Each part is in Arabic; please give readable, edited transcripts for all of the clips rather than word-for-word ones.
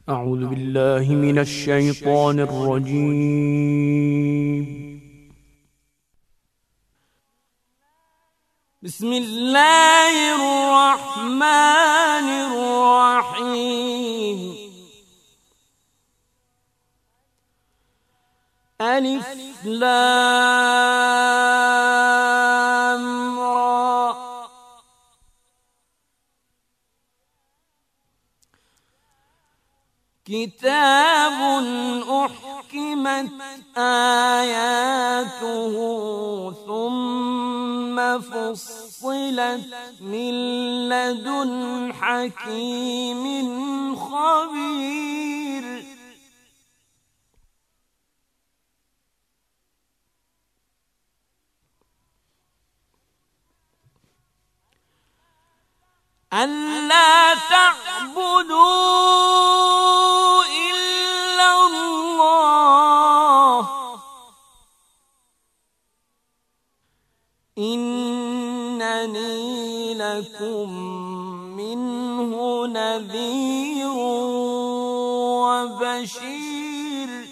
أعوذ بالله من الشيطان الرجيم. بسم الله الرحمن الرحيم. ألف لام را. كتاب أحكمت آياته ثم فصلت من لدن حكيم خبير. ألا تعبدوا إلا الله إنني لكم منه نذير وبشير.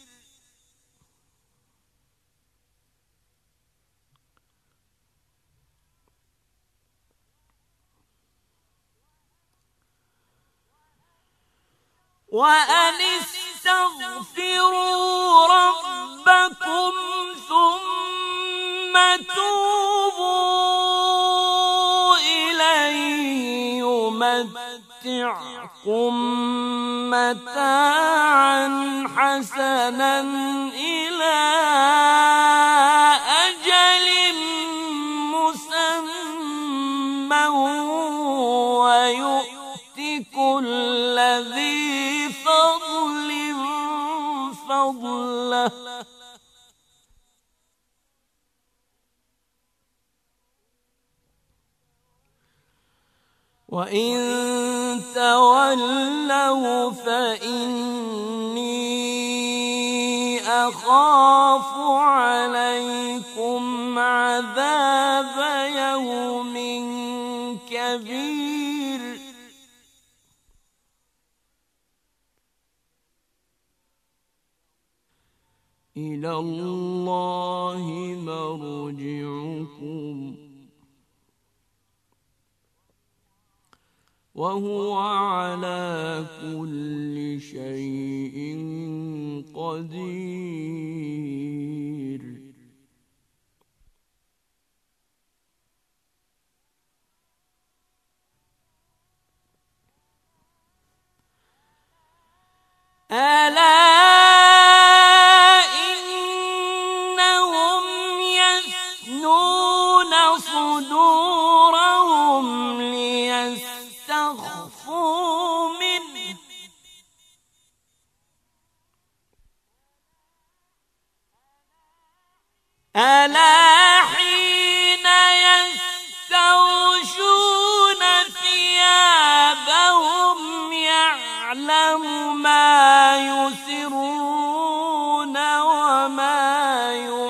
وأن استغفروا ربكم ثم توبوا إليه يمتعكم متاعا حسنا إلى أجل مسمى ويؤت كل ذي فضل فضله وإن تولوا فإني أخاف عليكم عذاب يوم كبير. إلى الله مرجعكم وهو على كل شيء قدير. ألا صدورهم ليستخفوا منه ألا حين يستغشون ثيابهم يعلم ما يسرون وما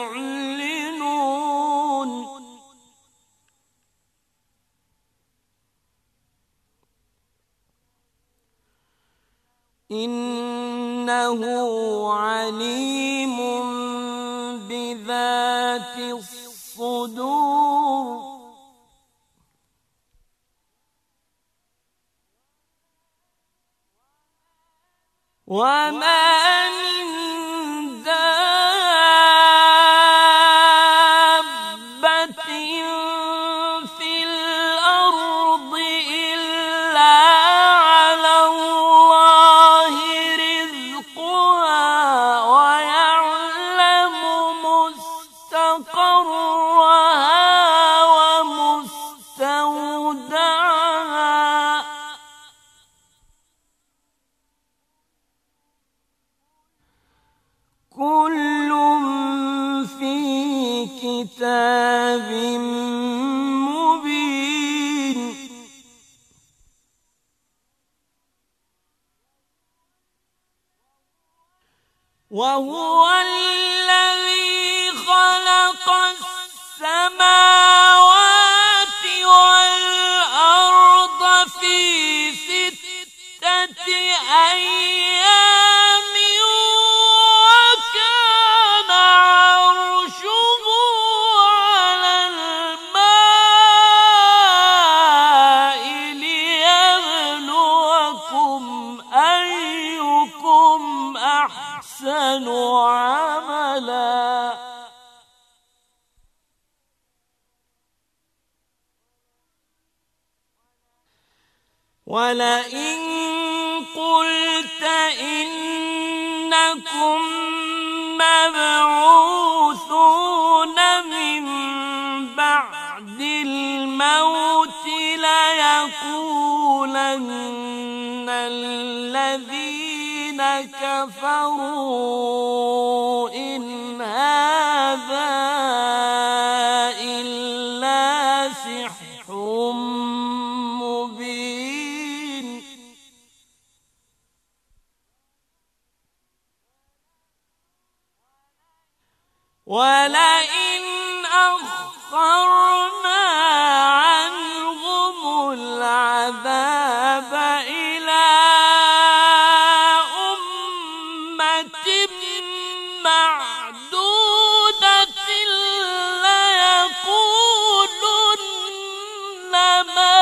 يعلنون إنه عليم بذات الصدور. وما من دابة في الأرض إلا على الله رزقها ويعلم مستقرها ومستودعها كل في كتاب مبين. وهو الذي خلق السماوات والأرض في 6 أيام أيكم أحسن عملا ولئن قلت إنكم مبعوثون من بعد الموت ليقولن الذين كفروا إن هذا إلا سحر مبين ولئن أخرنا عنهم العذاب إلى أمة معدودة ليقولن ما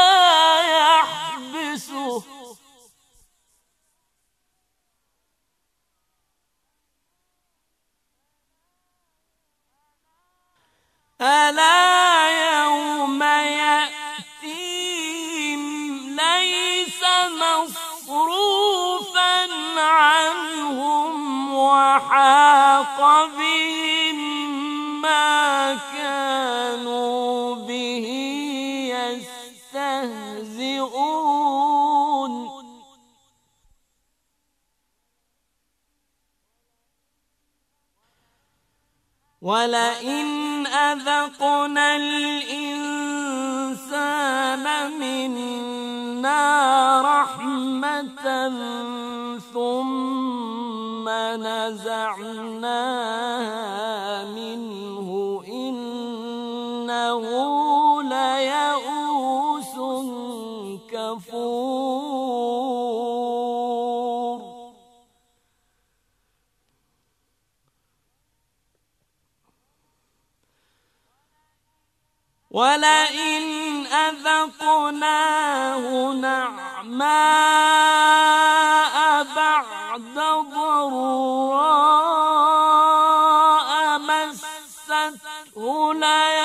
يحبسه ألا يوم يأتيهم ليس مصروفا عنهم وحاق بهم ما كانوا به يستهزئون ولئن أذقنا الإنسان منا رحمة ثم نزعناها منه إنه ليئوس كفور ولئن أذقناه نعماء بعد ضراء مسته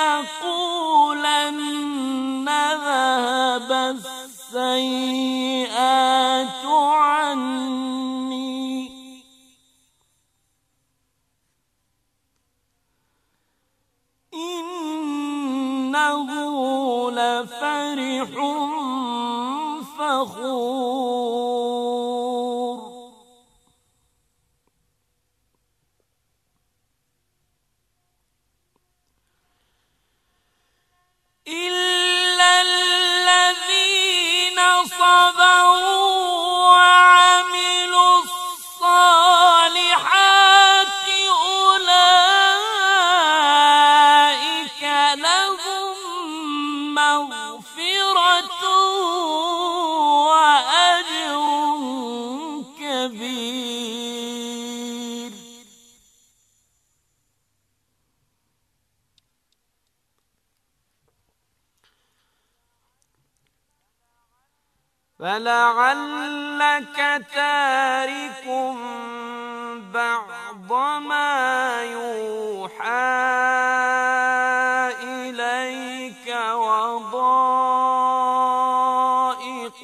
ليقولن ذهب السيئات عني إنه لفرح فخور إلا الذين صبروا وعملوا الصالحات أولئك لهم مغفرة وأجر كبير فلعلك تارك بعض ما يوحى إليك وضائق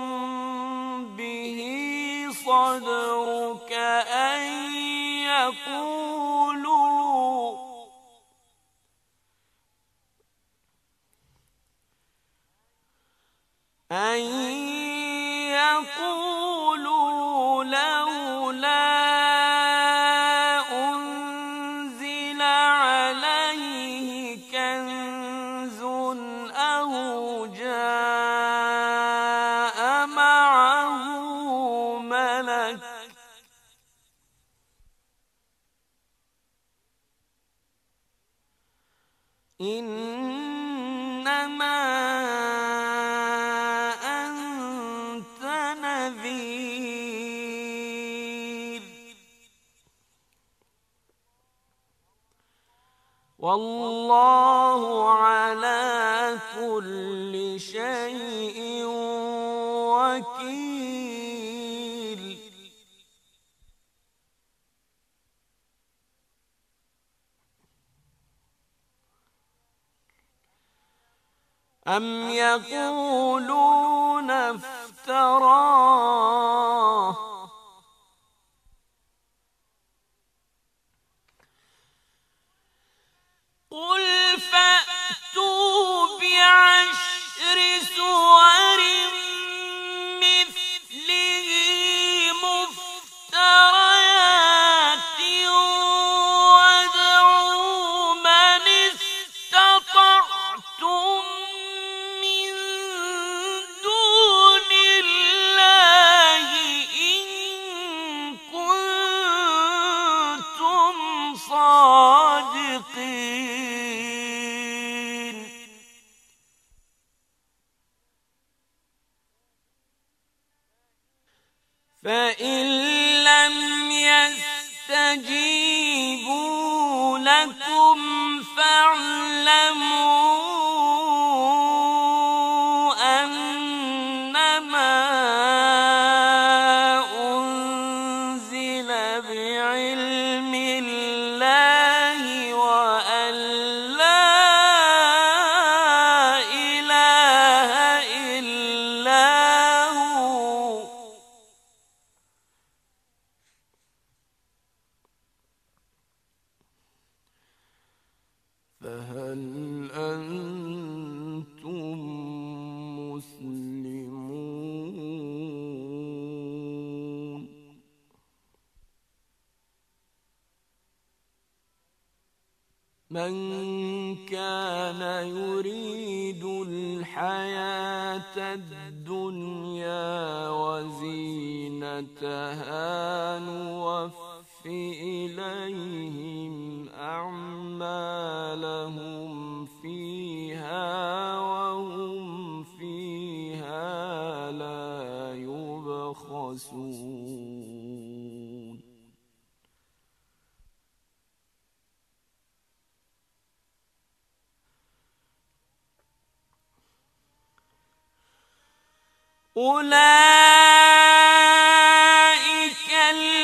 به صدرك أن يقولوا لولا أنزل عليه كنز أو جاء معه ملك إنما أنت نذير والله على كل شيء وكيل أم يقولون افتراه قل فأتوا بعشر سور مثله مفتريات وادعوا من استطعتم من دون الله إن كنتم صادقين. فإن لم يستجيبوا لكم فاعلموا أنما أنزل بعلم الله وأن لا إله إلا هو فهل أنتم مسلمون؟ من كان يريد الحياة الدنيا وزينتها نوفِ إليهم أعمالهم فيها وهم فيها لا يبخسون. أولئك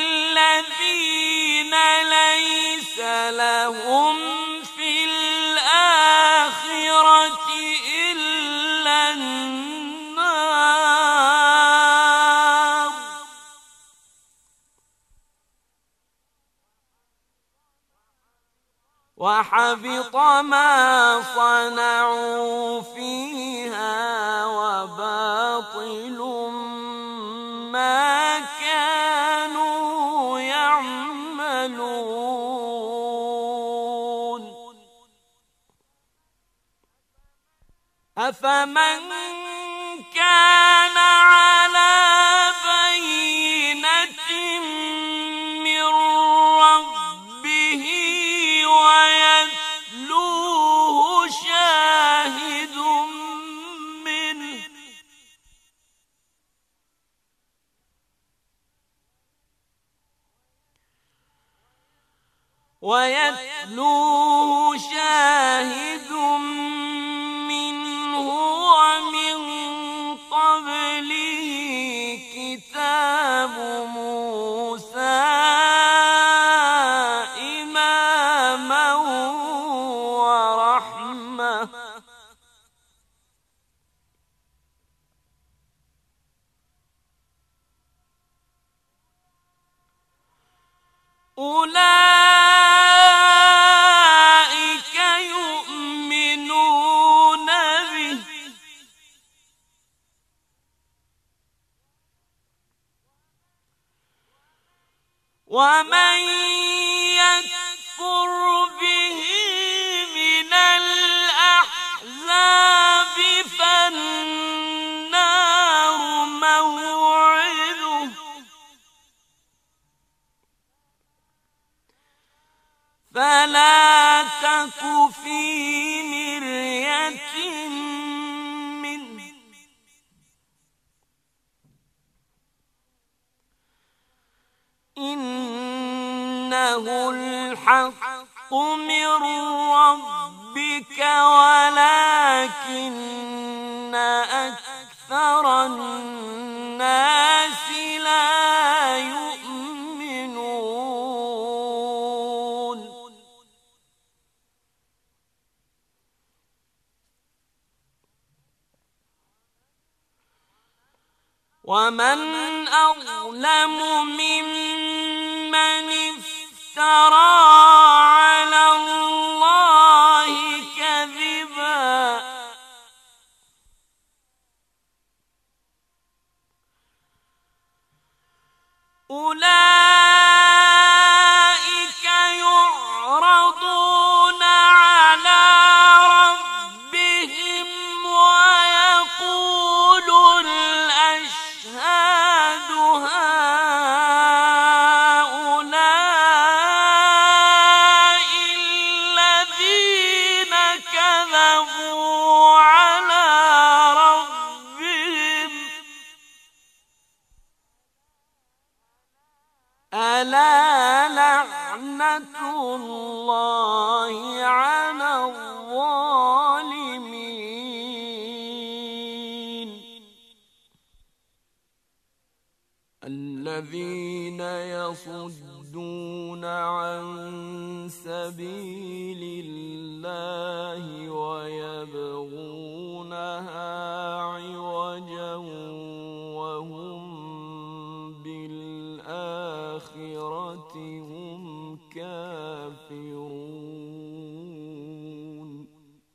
الذين ليس لهم في الآخرة إلا النار وحبط ما صنعوا فيها وباطل ما كانوا يعملون. أفمن كان على بينة من ربه ويتلوه شاهد منه ومن قبله كتاب موسى إماما ورحمة أولئك يؤمنون به ومن يكفر به من الأحزاب فالنار موعده فلا تك في مرية منه إنه الحق من ربك ولكن أكثر الناس لا يؤمنون. ومن أظلم ممن افترى على الله كذبا أولئك يعرضون على ربهم ويقول الأشهاد هؤلاء الذين كذبوا على ربهم ألا لعنة الله على الظالمين الذين يصدون عن سبيل الله ويبغونها عوجا وهم بالآخرة هم كافرون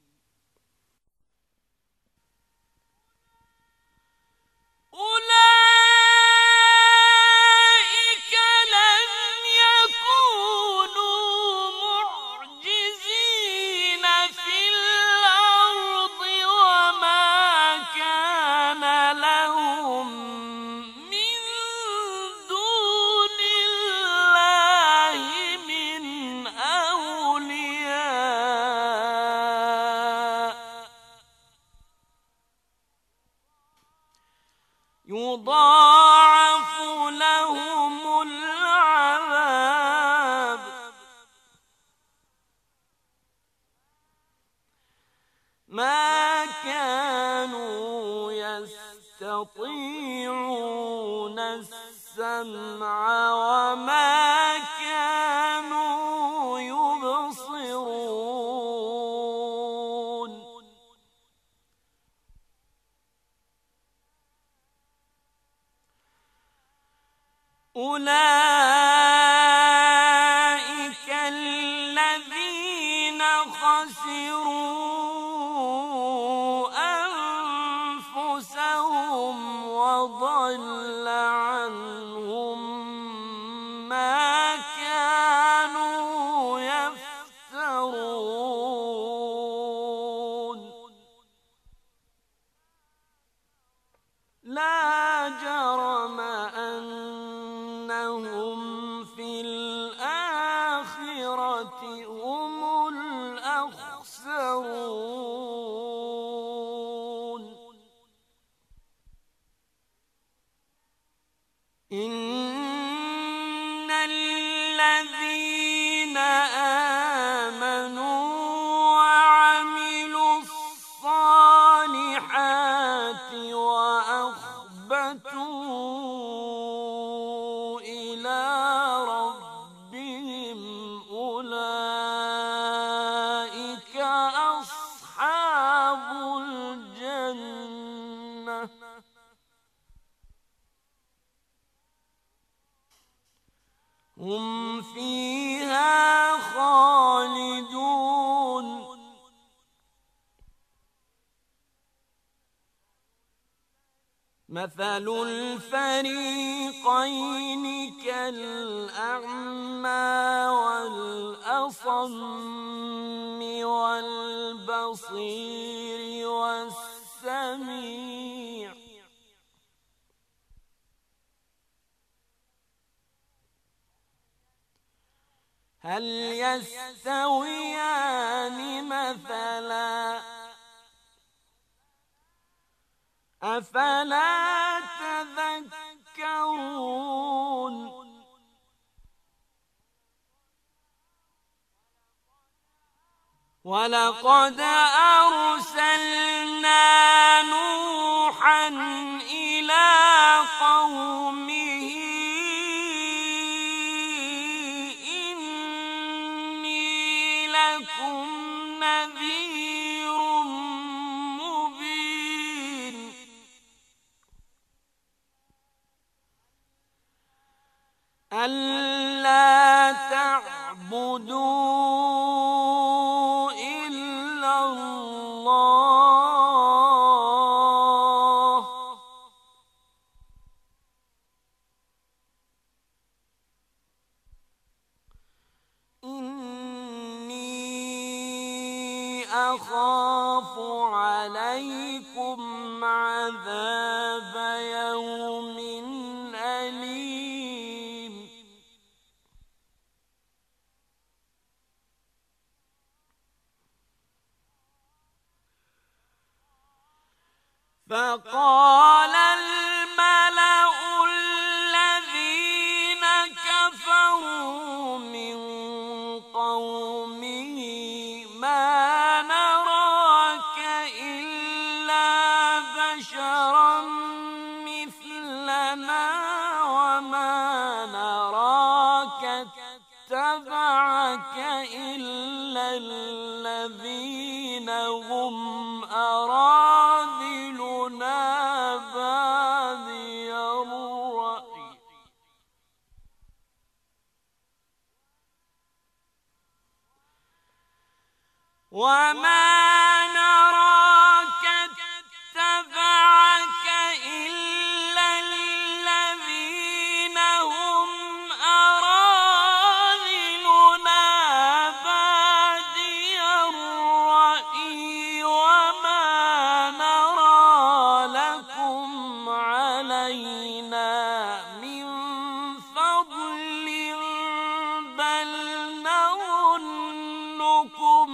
أولئك لم يكونوا معجزين في الأرض وما كان لهم من دون الله من أولياء يضاعف لهم العذاب ما كانوا يستطيعون السمع وما كانوا يبصرون أولئك الذين خسروا أنفسهم وضل عنهم ما كانوا يفترون لا جرم أنهم في الآخرة هم الأخسرون إن الذين آمنوا وعملوا الصالحات وأخبتوا إلى ربهم أولئك أصحاب الجنة هم فيها خالدون مثل الفريقين كالأعمى والأصم والبصير والسميع هل يستويان مثلا أفلا تذكرون ولقد أرسلنا نوحا إلى قومه إني لكم نذير مبين ألا تعبدوا إلا الله إني أخاف عليكم عذاب يوم أليم فقال الملأ الذين كفروا من قومه ما نراك إلا بشرا مثلنا وما نراك اتبعك إلا الذين هم أراذلنا بادي الرأي وما نراك اتبعك إلا الذين هم أراذلنا بادي الرأي وما نرى لكم علينا من فضل بل نظنكم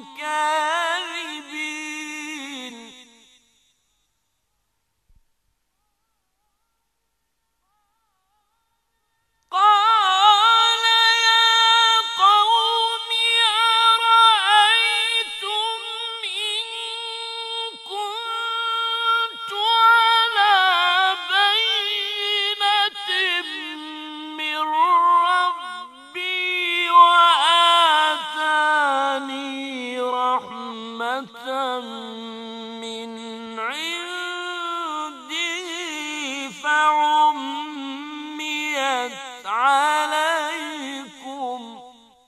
كاذبين قال يا قوم أرأيتم إن كنت على بينة من ربي وآتاني رحمة من عنده فعميت عليكم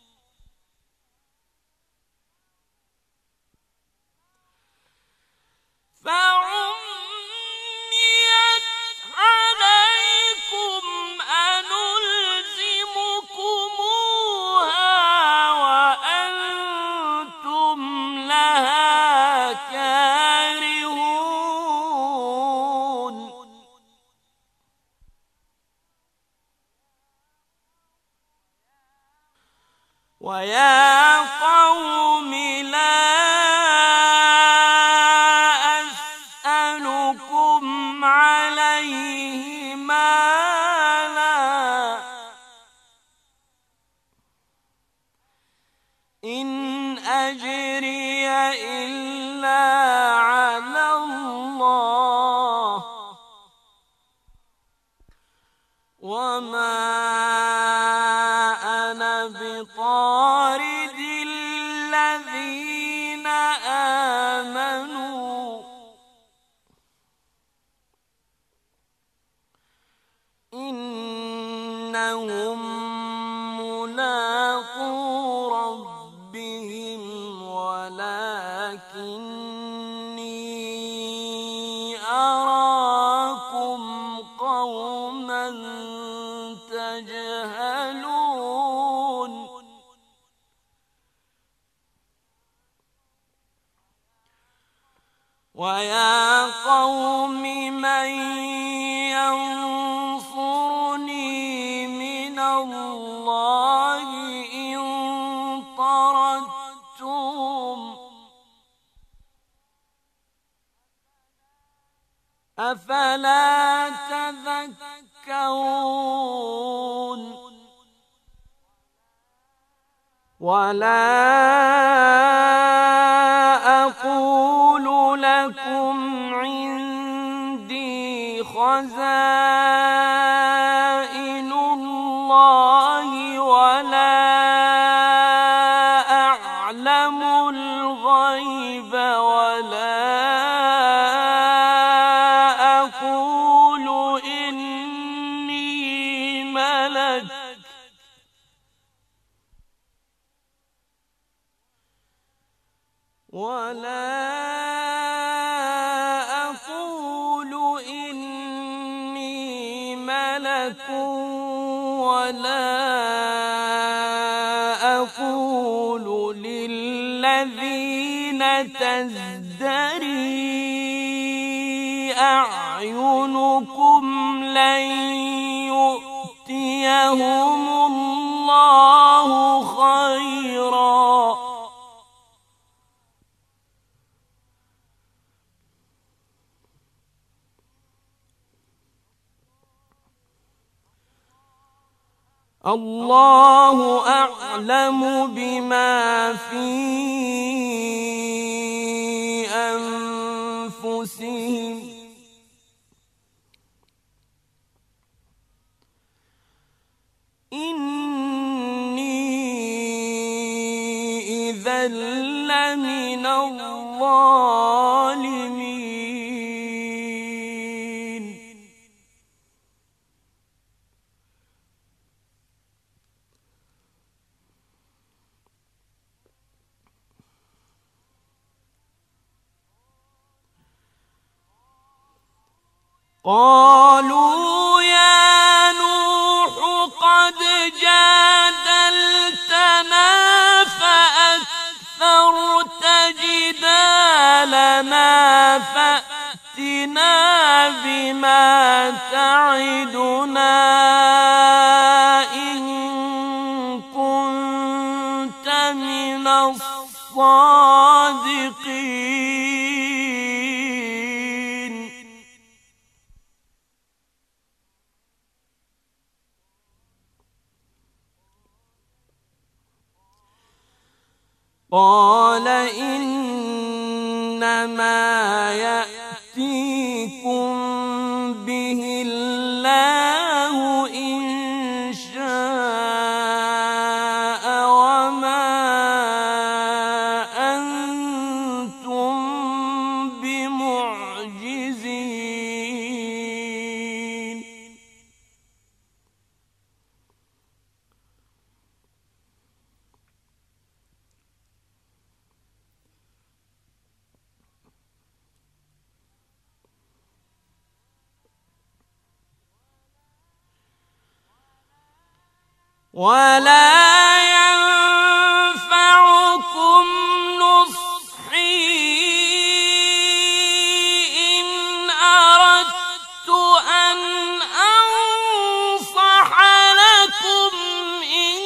أنلزمكموها وأنتم لها كارهون ويا قوم لا أسألكم عليه مالا إن أجري إلا على الله وما أنا بطارد الذين آمنوا إنهم ملاقو ربهم ولكني أراكم قوما تجهلون ويا قوم من ينصرني من الله إن طردتهم أفلا تذكرون ولا أقول لكم عندي خزائن الله ولا أعلم الغيب ولا أقول إني ملك ولا أقول إني ملك ولا أقول للذين تزدري أعينكم لن يؤتيهم الله خيرا الله أعلم بما في أنفسهم إني إذا لمن الظالمين قالوا يا نوح قد جادلتنا فأكثرت جدالنا فأتنا بما تعدنا إن كنت من الصادقين قال إنما يأتيكم به الله إن شاء وما أنتم بمعجزين ولا ينفعكم نصحي إن أردت أن أنصح لكم إن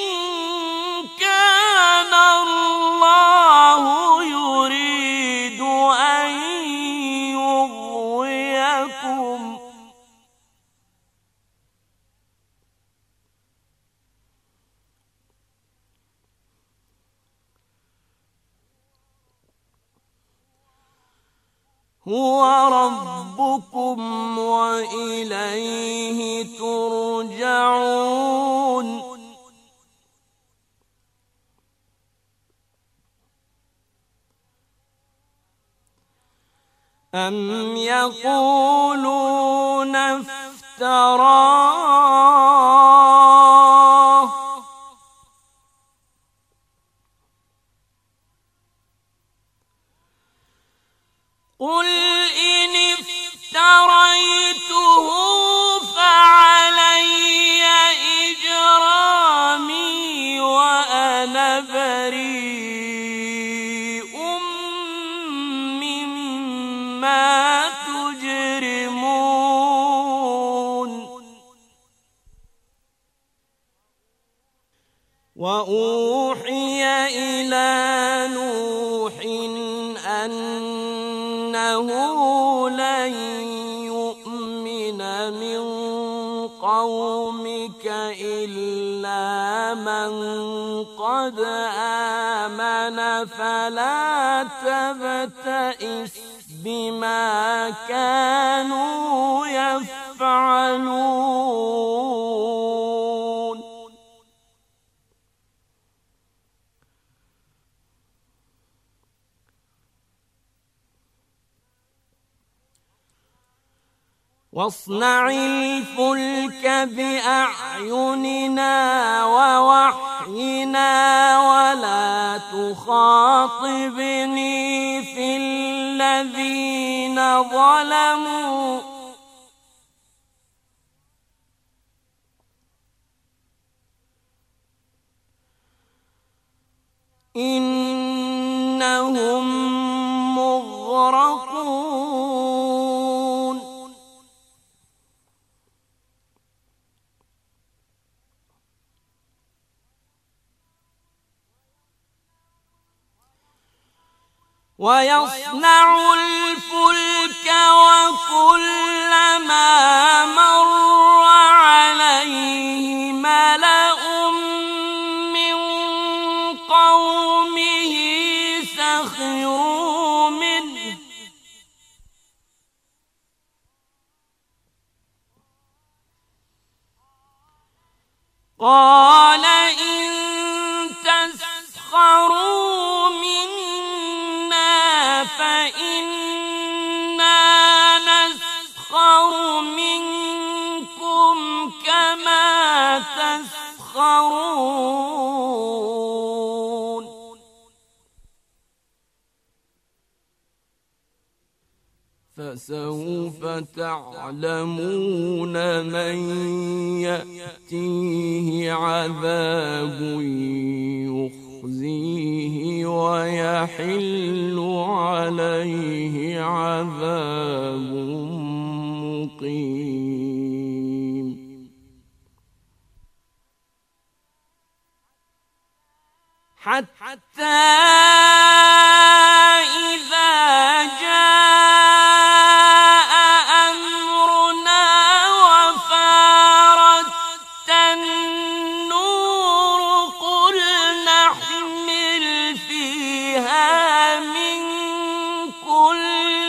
كان الله يريد أن يغويكم هو ربكم وإليه ترجعون أم يقولون افتراه قل إن افتريته فعلي إجرامي وأنا بريء مما تجرمون وأوحي إلى نوح أنه لن يؤمن من قومك إلا من قد آمن فلا تبتئس بما كانوا يفعلون واصنع الفلك بأعيننا ووحينا ولا تخاطبني ظلموا إنهم مغرقون ويصنع الفلك وكلما مر عليه ملأ من قومه سخروا منه قال إن تسخروا منا فإنا نسخر منكم كما تسخرون فسوف تعلمون من يأتيه عذاب يخزيه ويحل عليه عذاب مقيم حتى إذا جاء أمرنا وفارت النور قل نحمل فيها من كل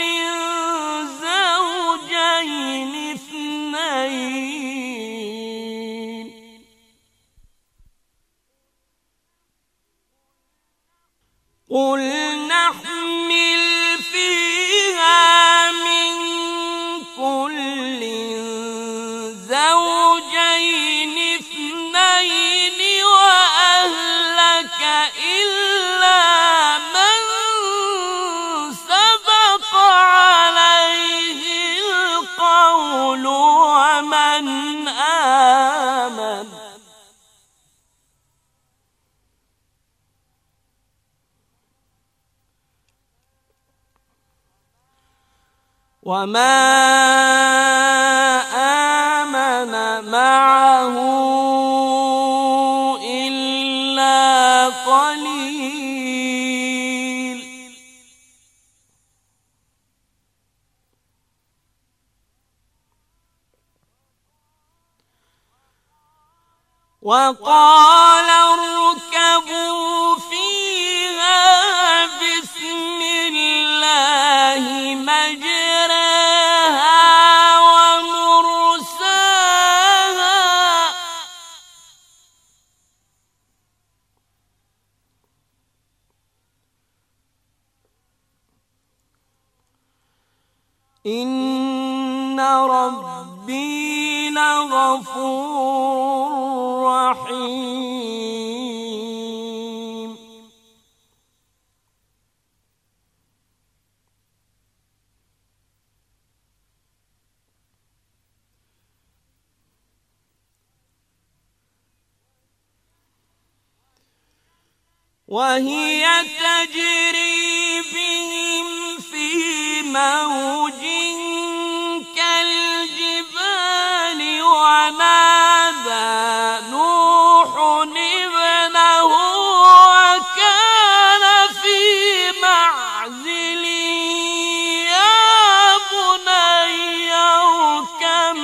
زوجين اثنين قل نحمل فيها من كل زوجين اثنين وأهلك إلا من سبق عليه القول ومن آمن وما آمن معه إلا قليل وقال اركبوا فيها بسم الله مجراها ومرساها إن ربي لغفور رحيم وهي تجري بهم في موج كالجبال ونادى نوح ابنه وكان في معزل يا بني اركب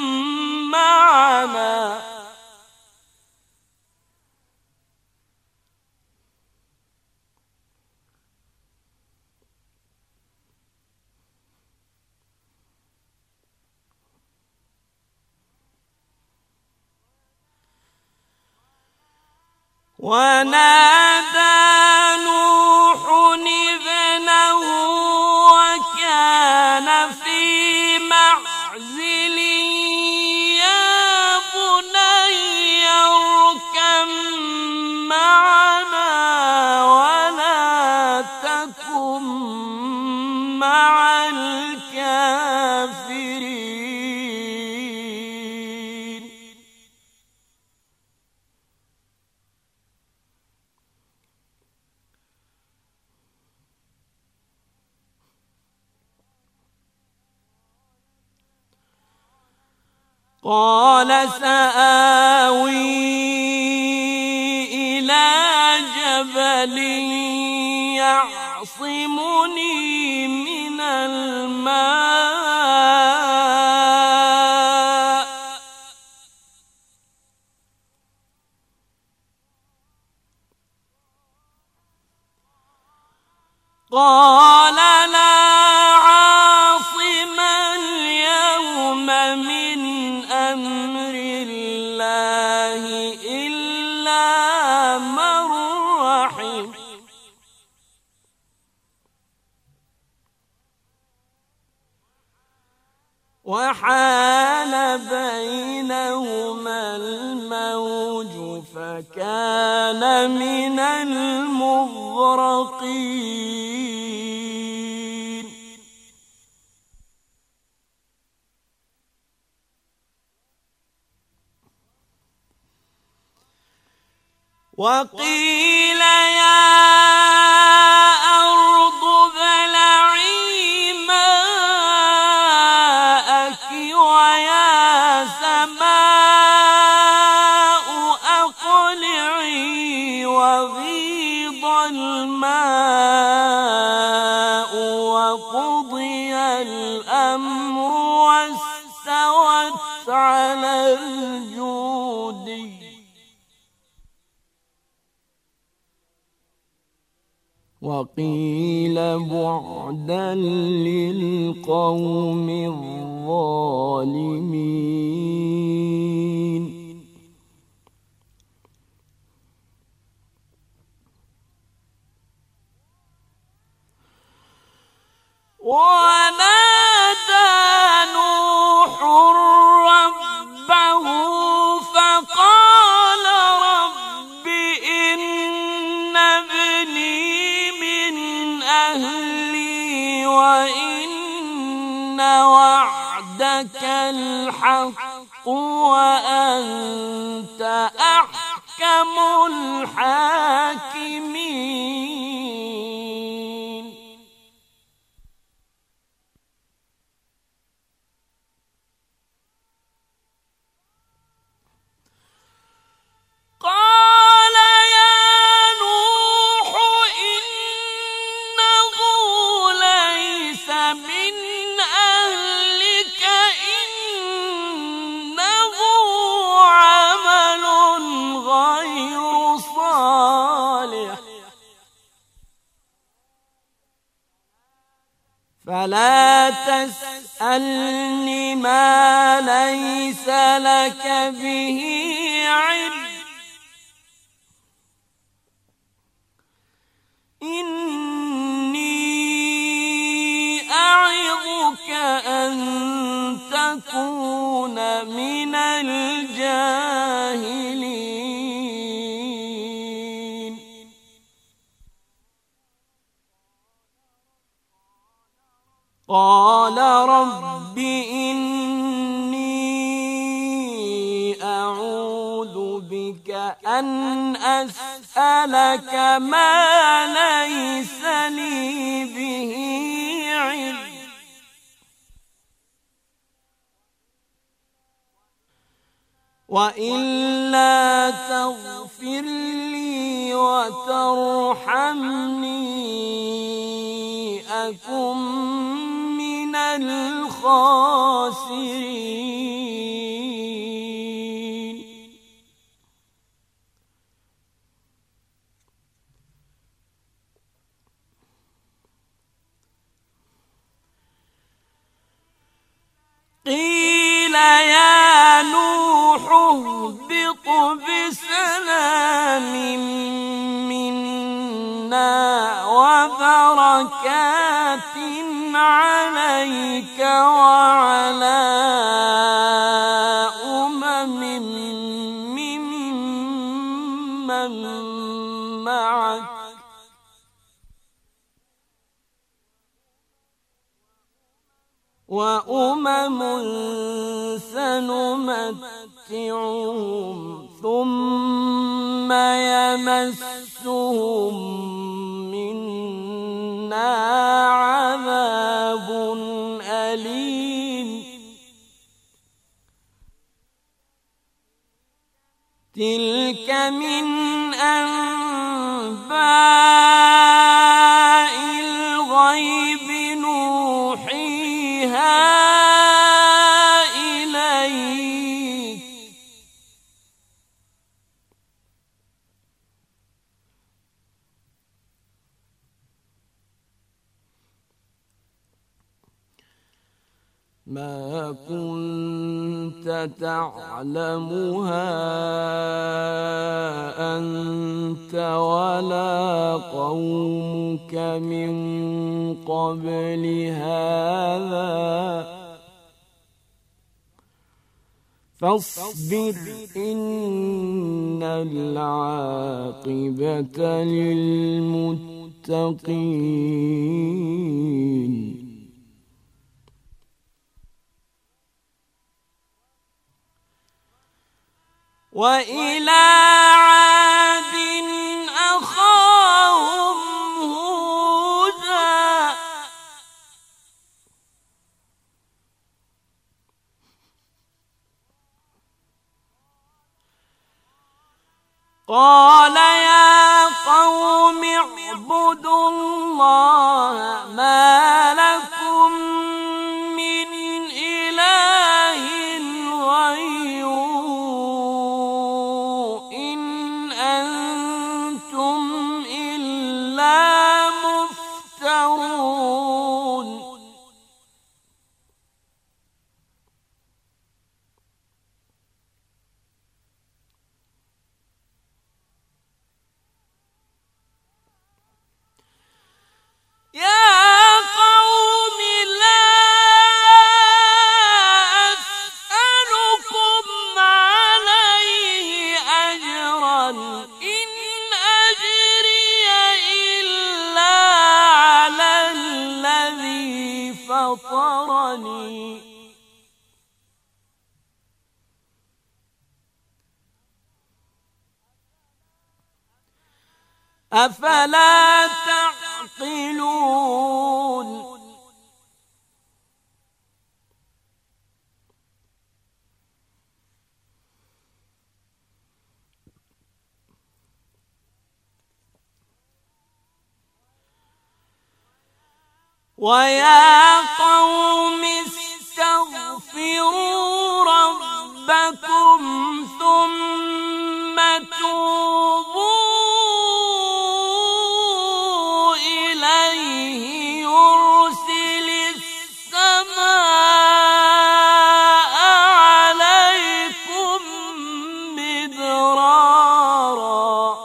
معنا ونادى نوح ابنه وكان في معزل يا بني اركب معنا ولا تكن مع الكافرين قال سآوي إلى جبل يعصمني من الماء قال لا عاصم اليوم من أمر الله إلا من رحم وحال بينهما الموج فكان من المغرقين وقيل يا أرض ابلعي ماءك ويا سماء أقلعي وغيض الماء وقضي الأمر واستوت على الجودي وقيل بعدا للقوم الظالمين ونادى نوح ربه فقال رب إن ابني من أهلي وإن وعدك الحق وأنت أحكم الحاكمين قال يا نوح إنه ليس من أهلك إنه عمل غير صالح فلا تسألني ما ليس لك به علم إني أعظك أن تكون من الجاهلين قال رب إني أعوذ بك أن أسألك ما ليس لي به علم وإلا تغفر لي وترحمني أكن من الخاسرين قيل يا نوح اهبط بسلام منا وبركات عليك وعلى ممن معك وأمم سنمتعهم ثم يمسهم منا عذاب أليم من أنباء الغيب نوحيها إليك ما كنت تعلمها أنت ولا قومك من قبل هذا فاصبر إن العاقبة للمتقين وإلى عاد أخاهم هودا قال يا قوم اعبدوا الله ما لكم من إله غيره إن أنتم إلا مفترون يا قوم لا أسألكم عليه أجرا إن أجري إلا على الذي فطرني أفلا تعقلون ويا قوم استغفروا ربكم ثم توبوا إليه يرسل السماء عليكم مدرارا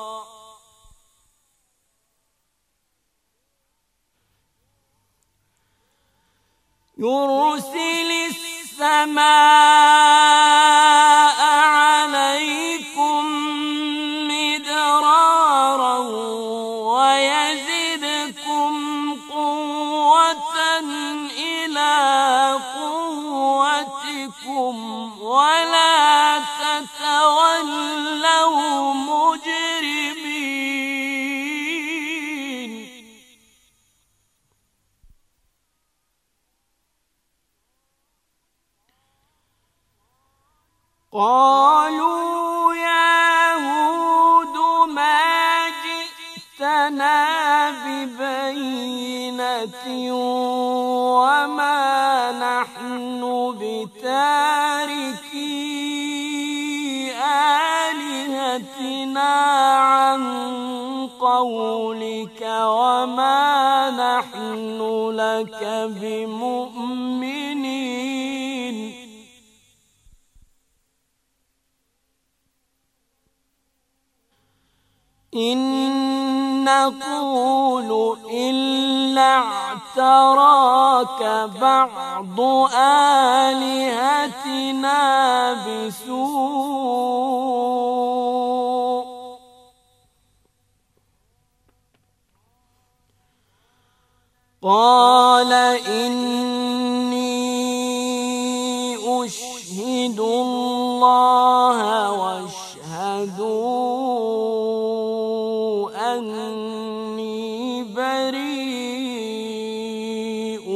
يرسل السماء عليكم مدرارا ويزدكم قوة إلى قوتكم ولا تتولوا مجرمين قالوا يا هود ما جئتنا ببينة وما نحن بتاركي آلهتنا عن قولك وما نحن لك بمؤمنين إن نقول إلا اعتراك بعض آلهتنا بسوء قال إني أشهد الله واشهدوا أني بريء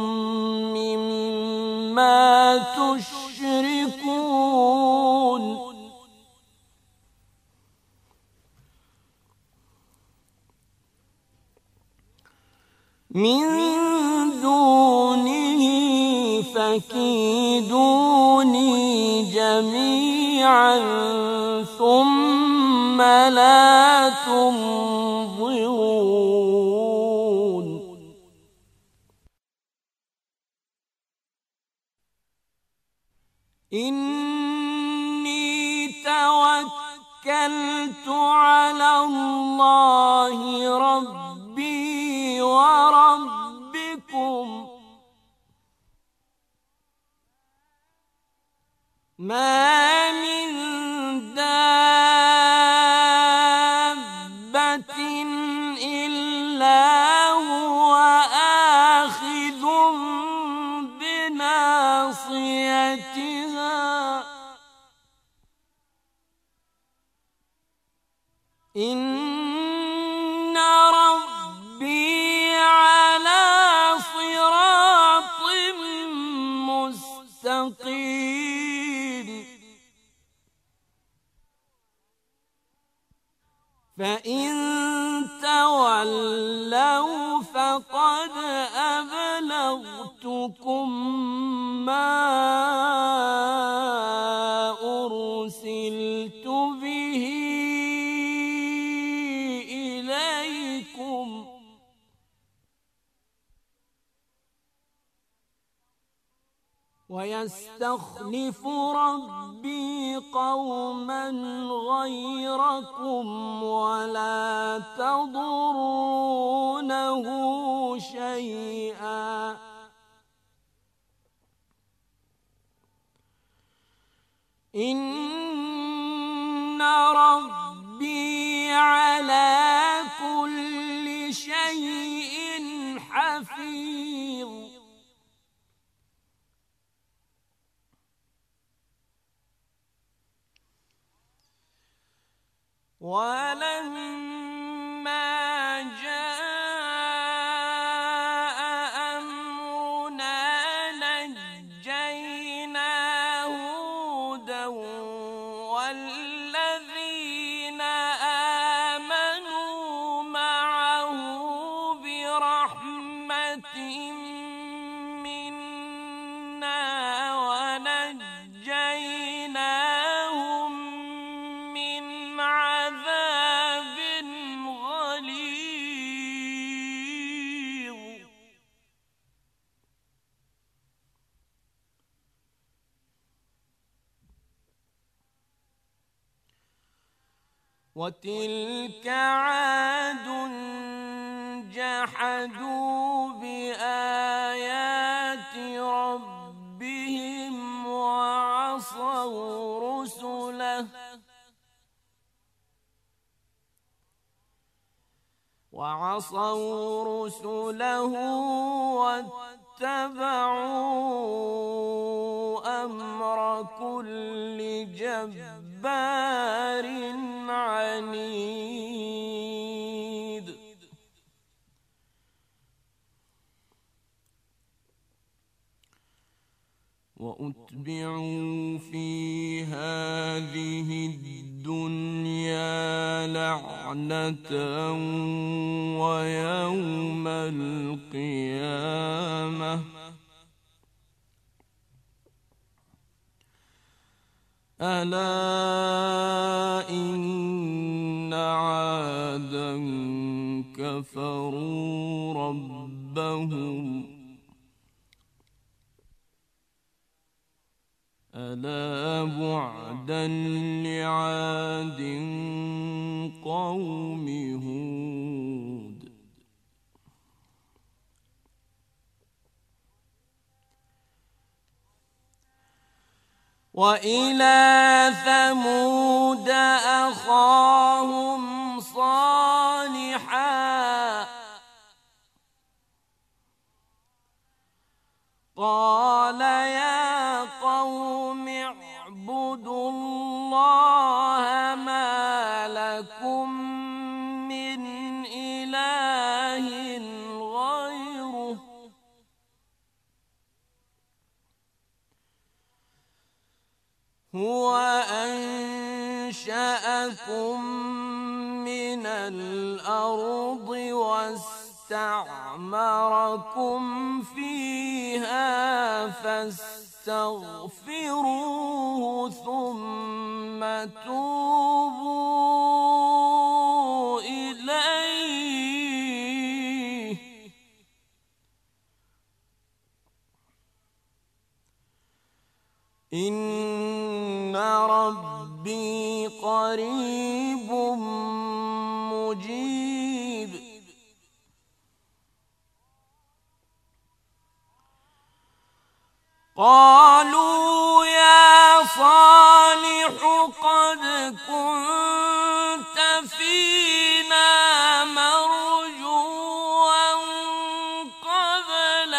مما تشركون من دونه فكيدوني جميعا ثم لا تنظرون إني توكلت على الله ربي وربكم ما من دابة إلا هو آخذ بناصيتها إن ربي على صراط مستقيم فإن تولوا فقد أبلغتكم ما أرسلت به إليكم ويستخلف ربي قوما غيركم ولا تضرونه شيئا إن ربي على كل شيء حفيظ ولما جاء أمرنا نجينا هودا والذين آمنوا معه برحمة منا ونجيناهم من عذاب غليظ وتلك عاد جحدوا بآيات ربهم وعصوا رسله واتبعوا أمر كل جبار عنيد وأتبعوا في هذه الدنيا لعنة ويوم القيامة ألا إن عادا كفروا ربهم ألا بعدا لعاد قوم هود وإلى ثمود أخاهم صالحا قال يا قوم اعبدوا الله ما لكم من إله غيره هو أنشأكم من الأرض واستعمركم اسْتَعْمَرَكُمْ فِيهَا فَاسْتَغْفِرُوهُ ثُمَّ تُوبُوا إِلَيْهِ إِنَّ رَبِّي قَرِيبٌ مُجِيبٌ. قالوا يا صالح قد كنت فينا مرجوا قبل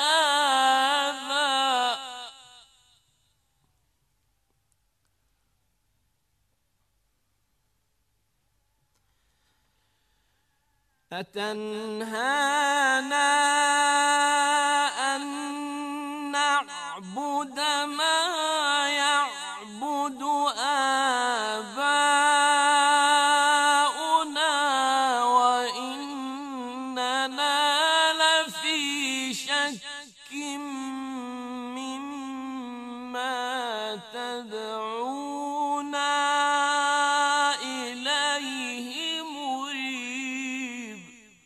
هذا أتنهانا أن نعبد ما يعبد آباؤنا وإننا لفي شك مما تدعونا إليه مريب.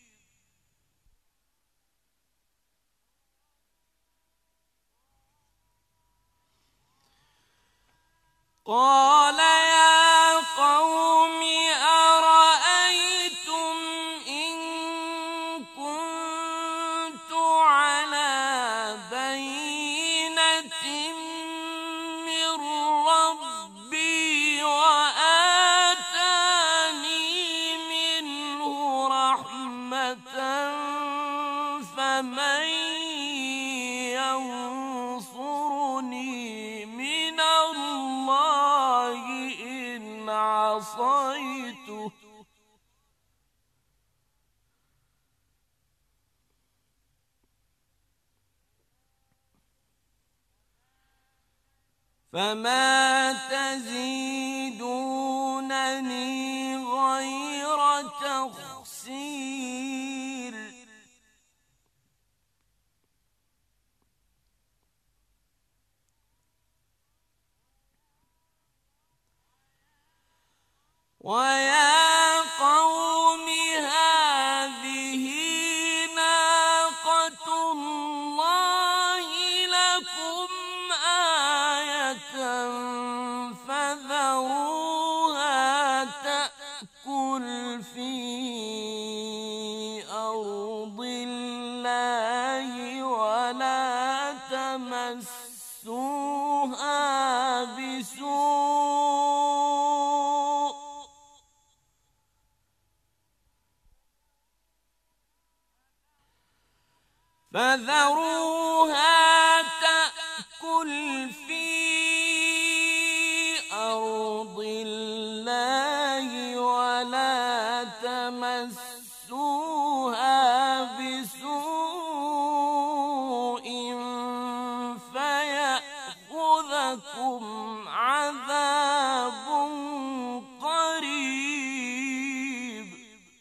قال يا قوم أرأيتم إن كنت على بينة من ربي وآتاني منه رحمة فمن ينصرني من الله إن عصيته فما تزيدونني غير تخسير. ويا قوم هذه ناقة الله لكم آية فذروها تأكل في أرض الله ولا تمسوها بسوء فذروها تأكل في أرض الله ولا تمسوها بسوء فيأخذكم عذاب قريب.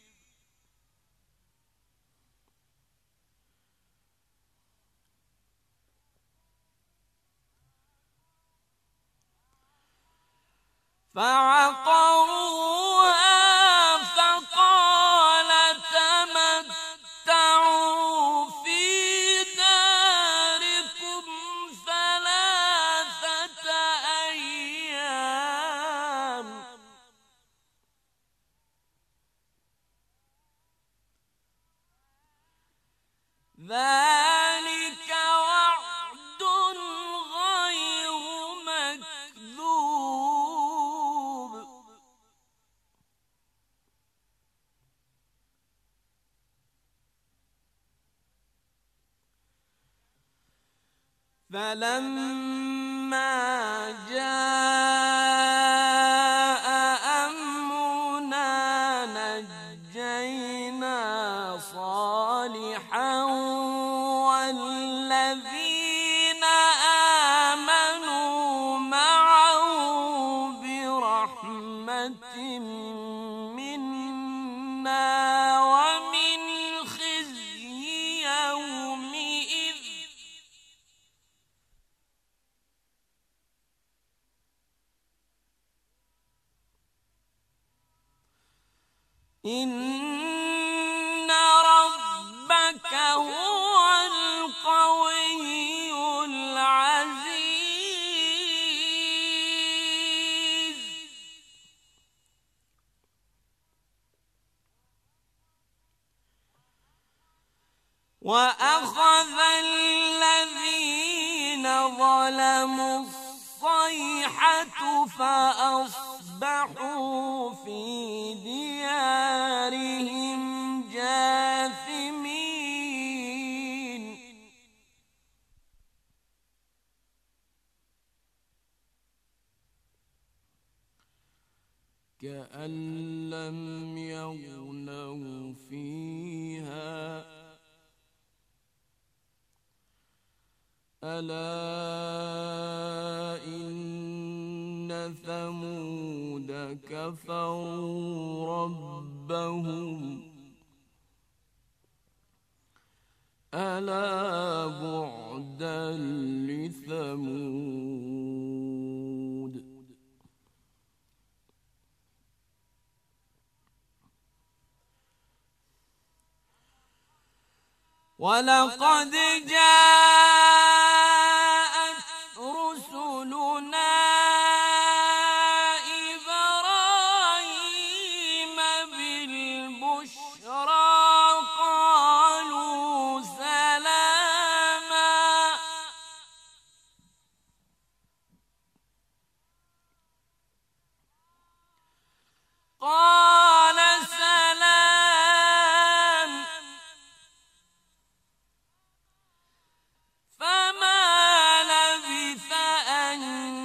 فعقروها فقال تمتعوا في داركم 3 أيام ذلك وعد غير مكذوب. فلما جاء أمرنا نجينا صالحا والذين آمنوا معه برحمة منا ومن خزي إن ربك هو القوي العزيز. وأخذ الذين ظلموا الصيحة فأصبحوا في ديارهم جاثمين. كأن لم يغنوا فيها ألا إن ثمود كفروا ربهم ألا بعدا لثمود. ولقد جاءت رسلنا إبراهيم بالبشرى قالوا سلاما. قال سلام. فما لبث أن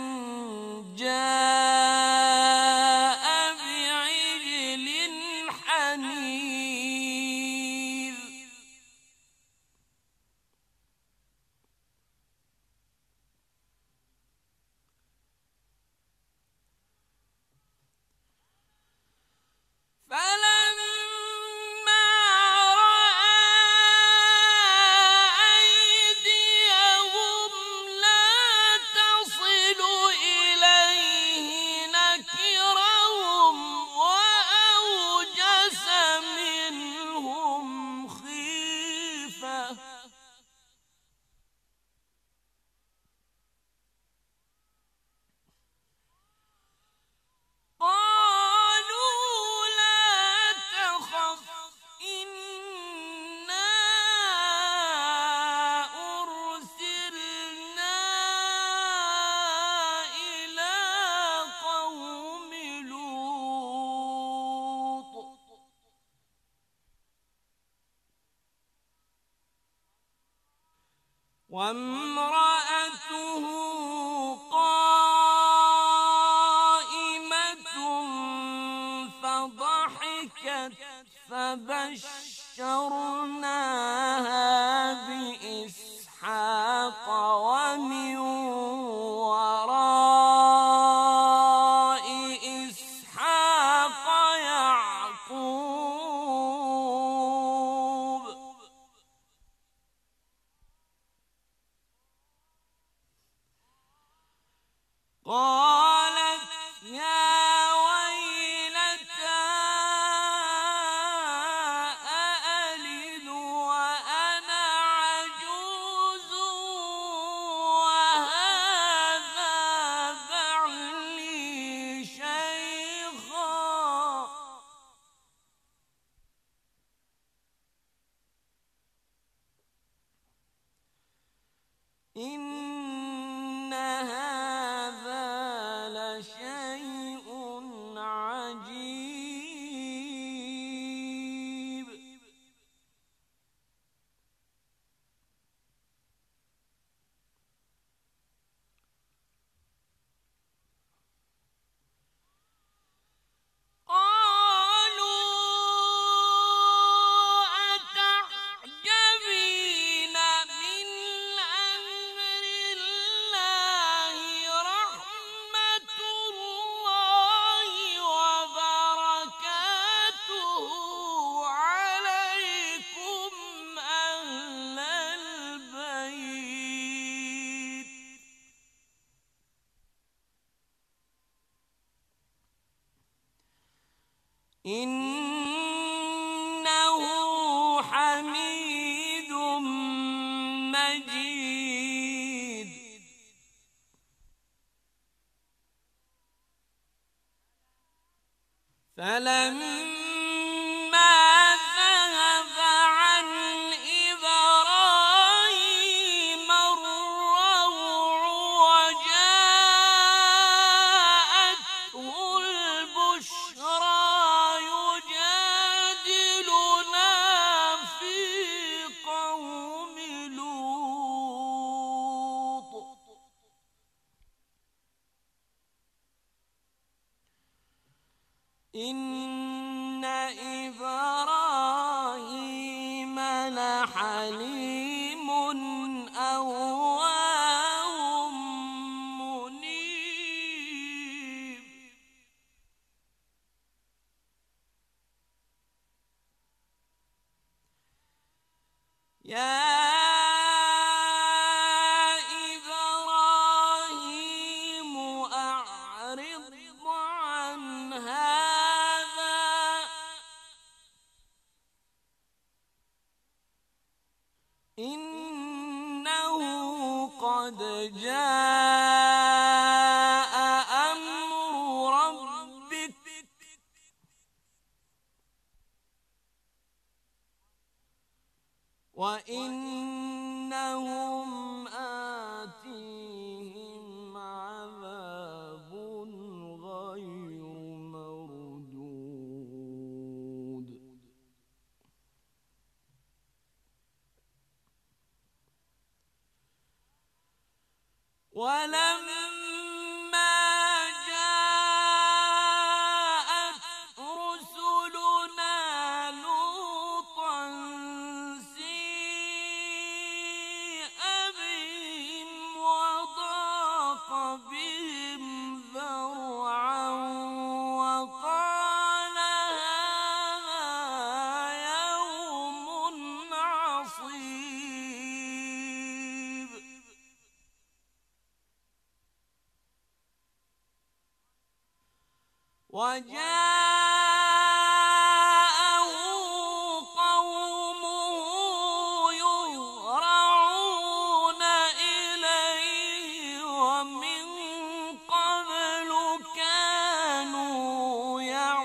جاء بعجل حنيذ. فلما رأى أيديهم لا تصل إليه نكرهم وأوجس منهم خيفة. قالوا لا تخف إنا أرسلنا إلى قوم لوط. وامرأته قائمة فضحكت فبشرناها بإسحاق ومن وراء إسحاق يعقوب. قالت يا ويلتى أألد وأنا عجوز وهذا بعلي شيخا. إن هذا لشيء عجيب. قالوا أتعجبين من أمر الله رحمة الله وبركاته عليكم أهل البيت. إن فلما ذهب عن إبراهيم الروع وجاءته البشرى يجادلنا في قوم لوط إن إبراهيم لحليم أواه منيب يا إبراهيم أعرض عن هذا إنه قد جاء أمر ربك وإنهم آتيهم عذاب غير مردود ولما جاءت رسلنا لوطا سيء بهم وضاق بهم ذرعا وقال هذا يوم عصيب وجاءه قومه يهرعون إليه ومن قبل كانوا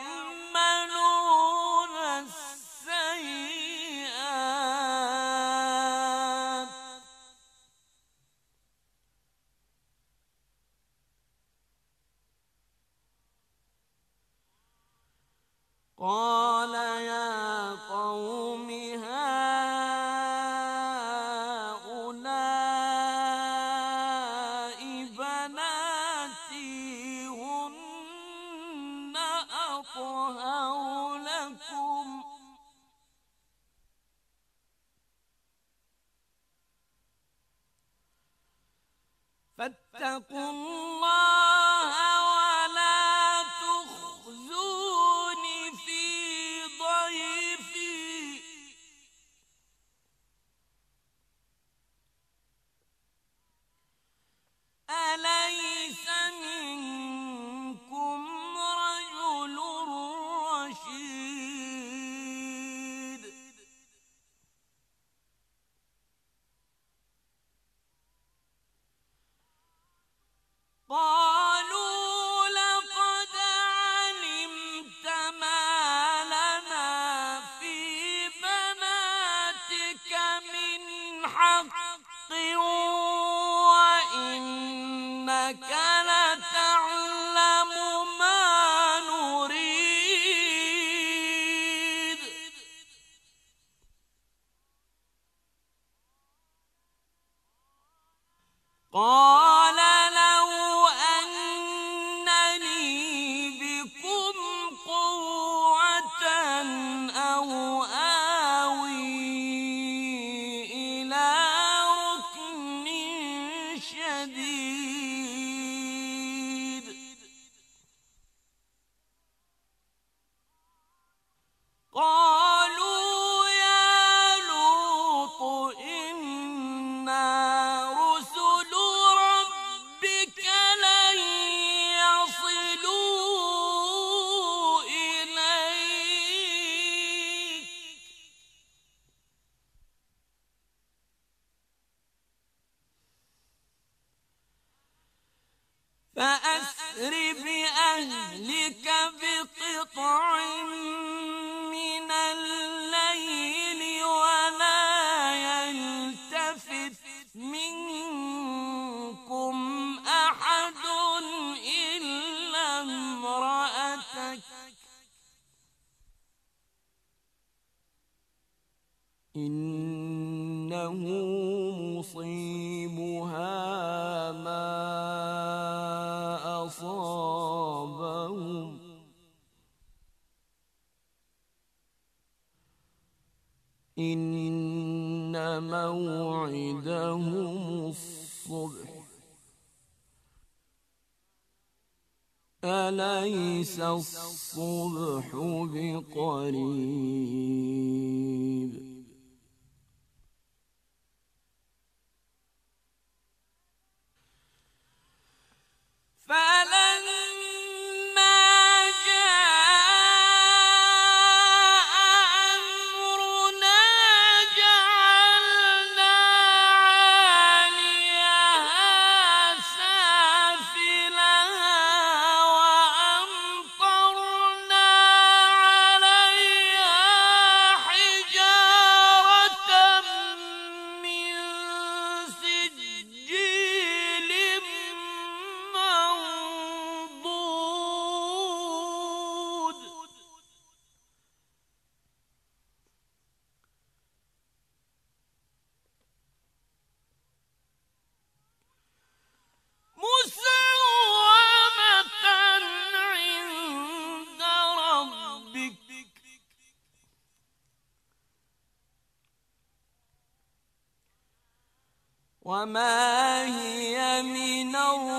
يعملون السيئات قال يا قوم هؤلاء بناتي هن أطهر لكم فاتقوا الله ولا تخزون في ضيفي أليس منكم رجل رشيد قال إنه مصيبها ما أصابهم إن موعدهم الصبح أليس الصبح بقريب فلما جاء أمرنا جعلنا عاليها سافلها وأمطرنا عليها حجارة من سجيل منضود مسومة عند ربك وما هي من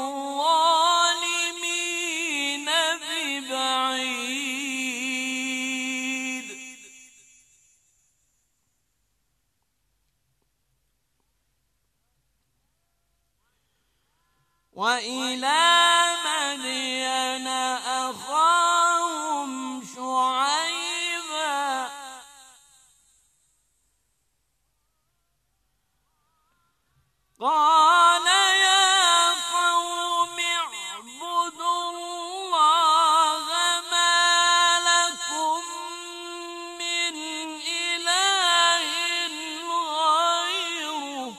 الظالمين ببعيد وإلى مدين أخاهم شعيبا قال يا قوم اعبدوا الله ما لكم من إله غيره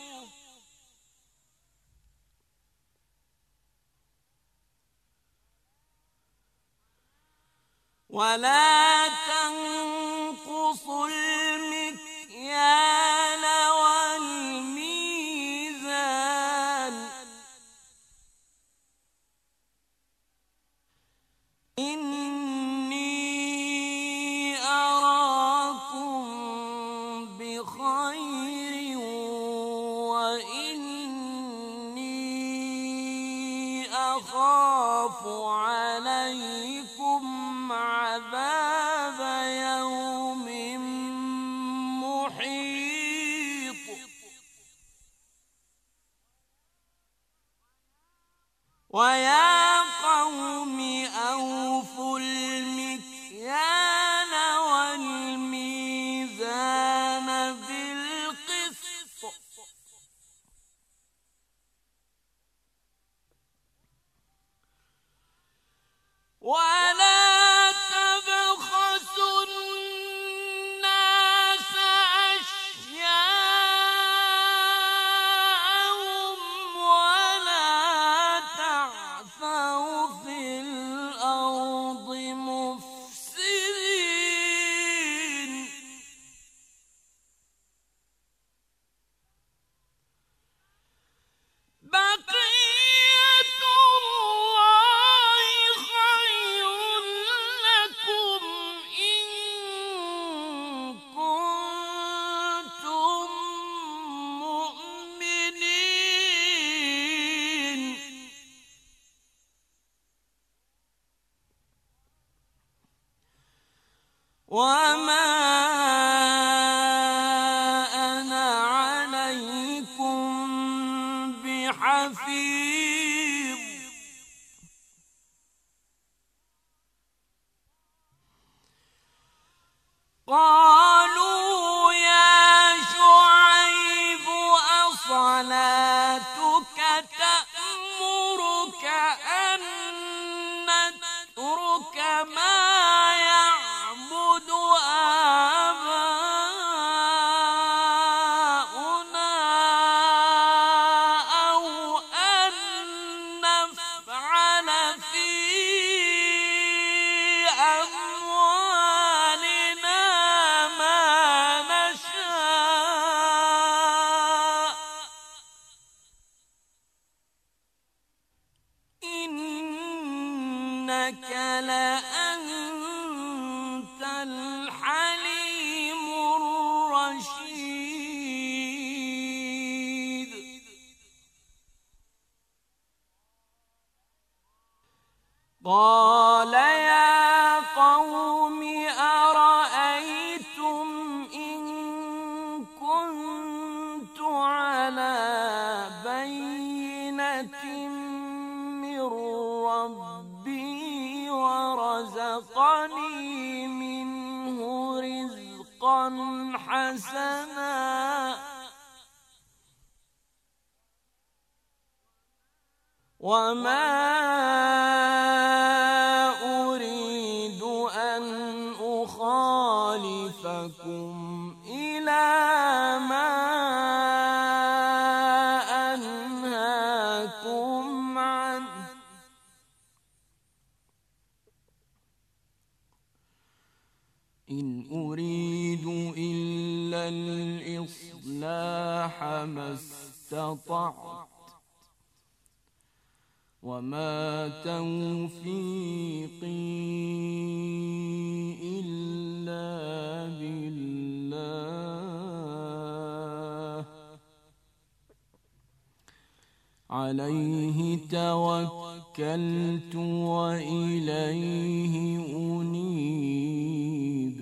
ولا تنقصوا المكيال والميزان إني أراكم بخير وإني أخاف عليكم عذاب يوم محيط ويا قوم أوفوا المكيال والميزان بالقسط ولا تبخسوا الناس أشياءهم ولا تعثوا في الأرض مفسدين بقية الله خير لكم إن كنتم مؤمنين وما أنا عليكم بحفيظ قالوا يا شعيب أصلاتك تأمرك أن نترك ما يعبد آباؤنا أو أن نفعل في أموالنا ما نشاء رزقا حسنا وما أريد أن أخالفكم إلى ما أنهاكم عنه إن أريد إلا الإصلاح ما استطعت وما توفيقي إلا بالله عليه توكلت وإليه أنيب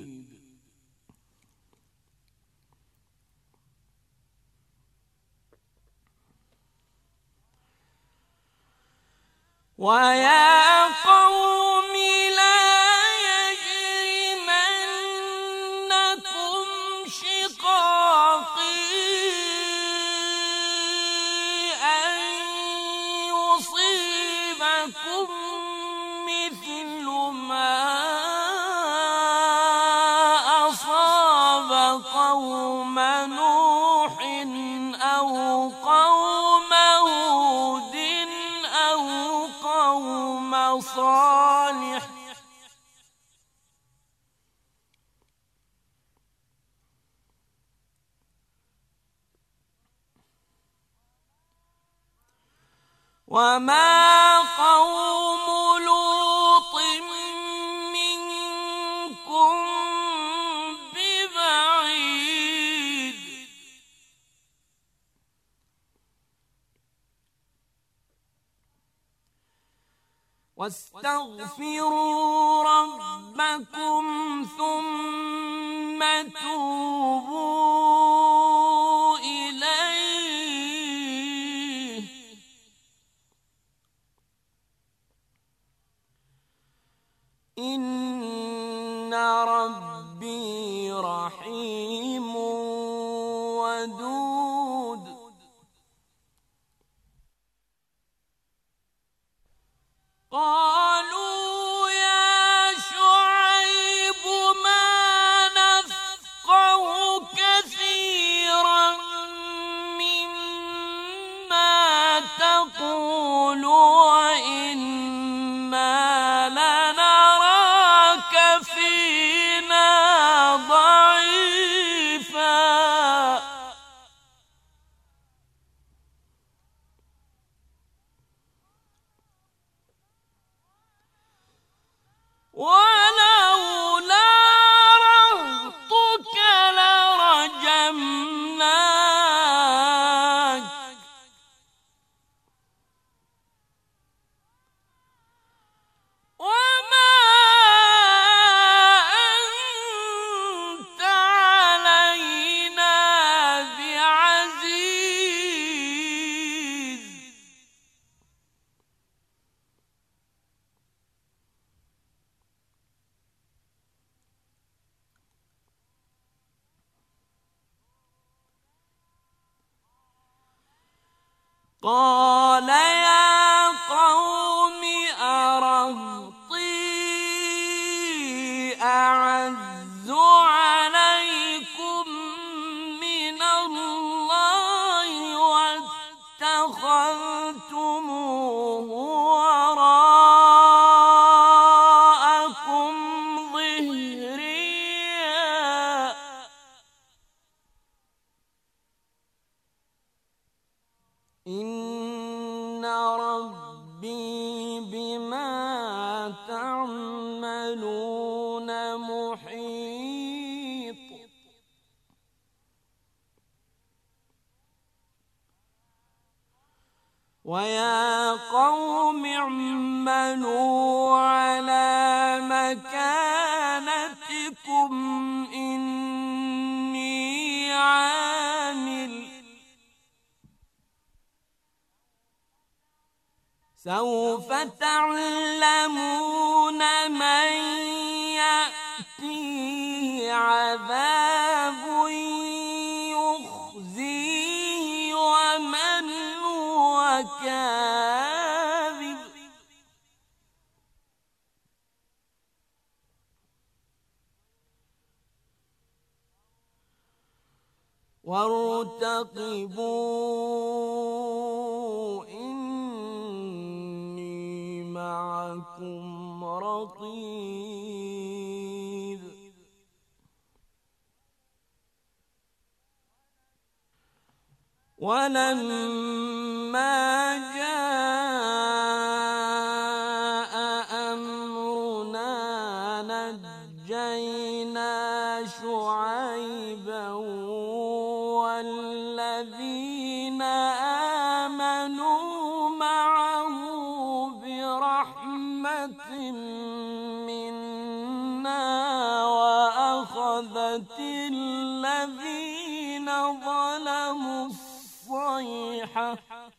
ويا قوم لا يجرمنكم شقاقي أن يصيبكم مثل ما أصاب قوم نوح أو قوم هود أو قوم صالح وما قوم لوط منكم ببعيد واستغفروا ربكم ثم توبوا إليه إن ربي رحيم ودود قالوا يا شعيب ما نفقه كثيرا مما تقول وإنا لنراك فينا ضعيفا ولولا رهطك لرجمناك وما أنت علينا بعزيز قال يا قوم أرهطي أعز عليكم من الله واتخذتموه وراءكم ظهريا إن ربي بما تعملون محيط ويا قوم اعملوا على مكانتكم إني عامل سوف تعلمون من يأتيه عذاب وارتقبوا إني معكم رقيب ولما جاء أمرنا نجينا شعيبا والذين آمنوا معه برحمة منا وأخذت الذين ظلموا الصيحة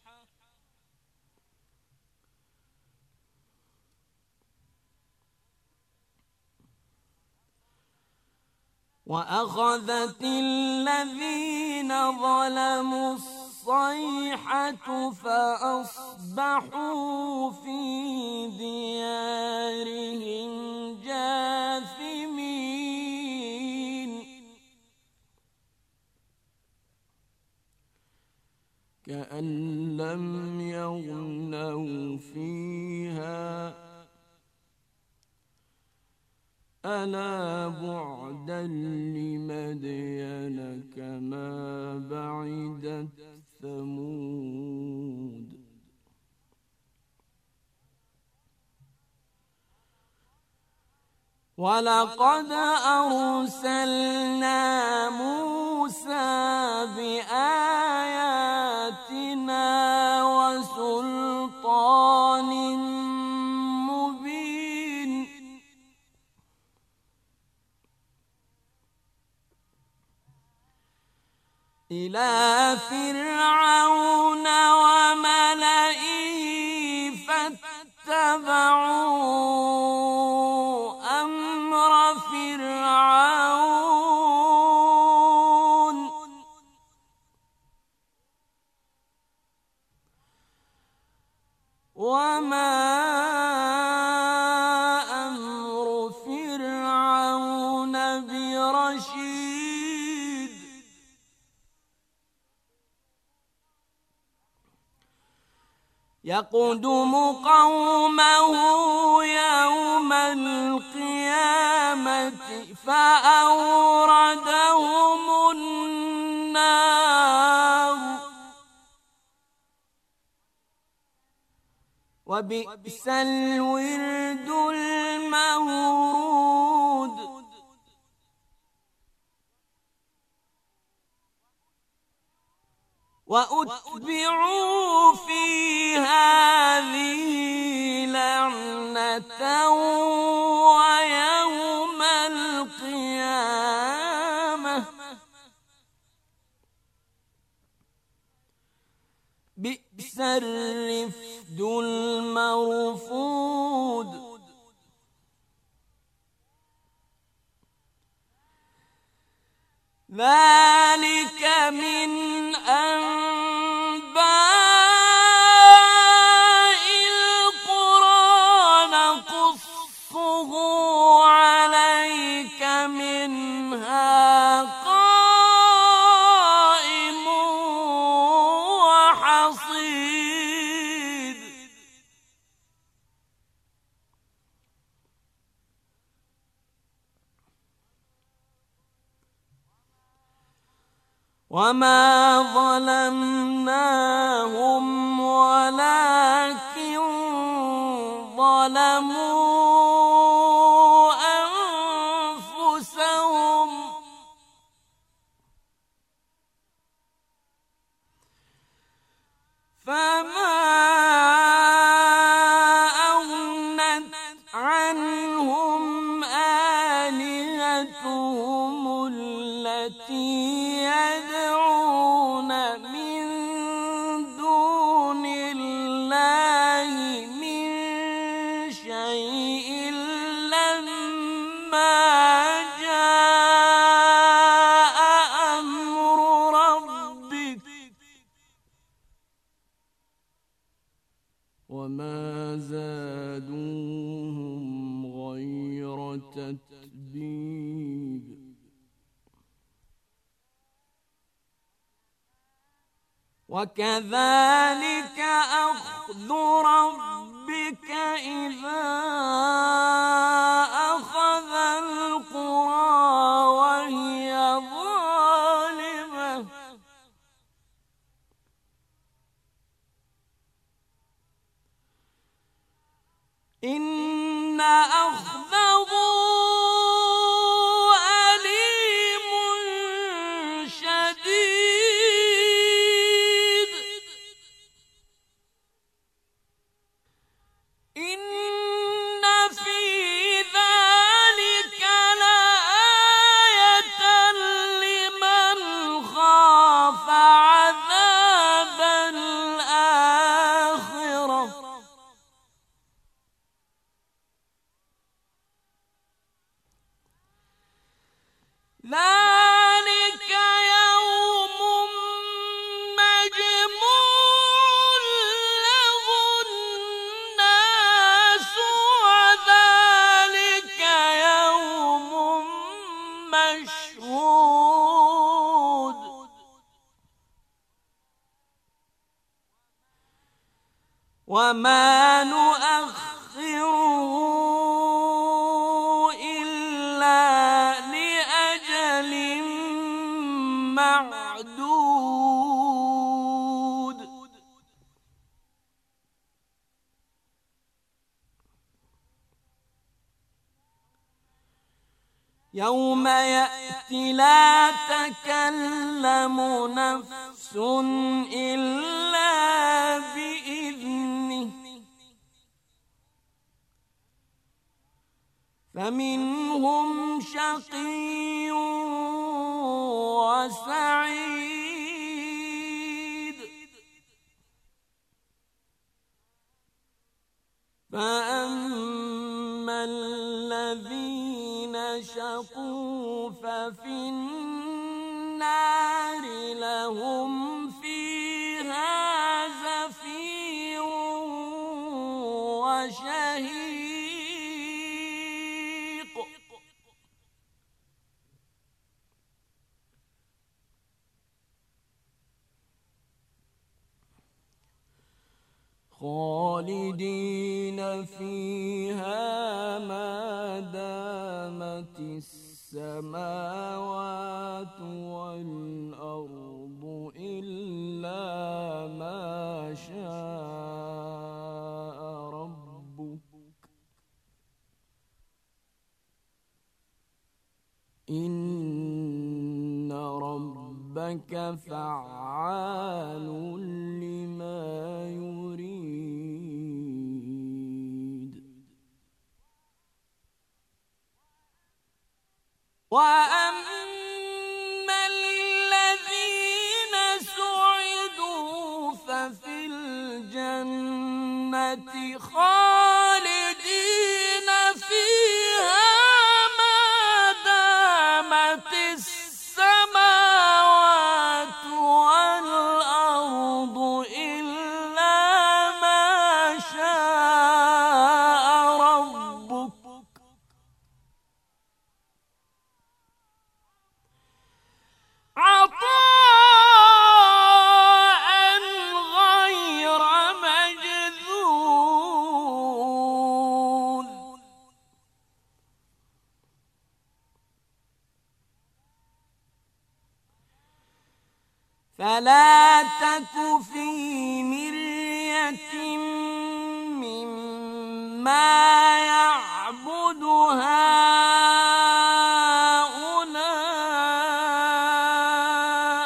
فأصبحوا في ديارهم جاثمين كأن لم يغنوا فيها ألا بعدا لمدين كما بعدت ثمود ولقد أرسلنا موسى بآياتنا وسلطان مبين إلى فرعون وملئه فاتبعوا أمر فرعون وما أمر فرعون برشيد يقدم قومه يوم القيامة فأوردهم النار وبئس الورد المورود وأتبعوا في هذه لعنة ويوم القيامة بئس الرفد المرفود ذلك من أنباء القرى نقصه عليك منها قائم وحصيد وما ظلمناهم ولكن ظلموا أنفسهم فما أغنت عنهم آلهتهم التي يدعون من دون الله من شيء لما جاء أمر ربك وما زادوهم غير تتبيب وكذلك أخذ ربك إذا أخذ القرى وهي ظالمة إن أخذه أليم شديد إن في ذلك لآية لمن خاف عذاب الآخرة ذلك يوم مجموع له الناس وذلك يوم مشهود وما نؤخره إلا لأجل معدود يوم يأتي لا تكلم نفس إلا بإذنه فمنهم شقي وسعيد فأما الذين شقوا ففي النار لهم فيها زفير وشهيق خالدين فيها ما دامت السماوات والأرض إلا ما شاء ربك إن ربك فعال لما يريد وأما الذين سعدوا ففي الجنة خالدين فيها ما دامت السماوات والأرض إلا ما شاء ربك عطاء غير مجذوذ فلا تك في مرية مما يعبد هؤلاء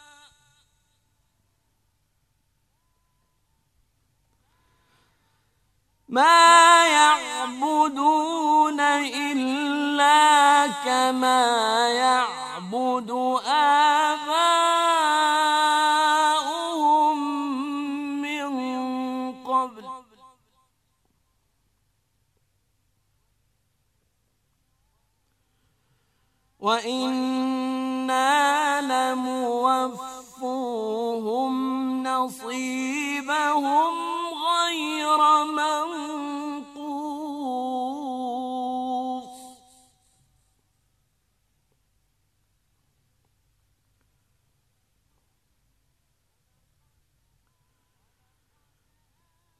ما يعبدون إلا كما يعبد آباؤهم من قبل وإنا لموفوهم نصيبهم غير منقوص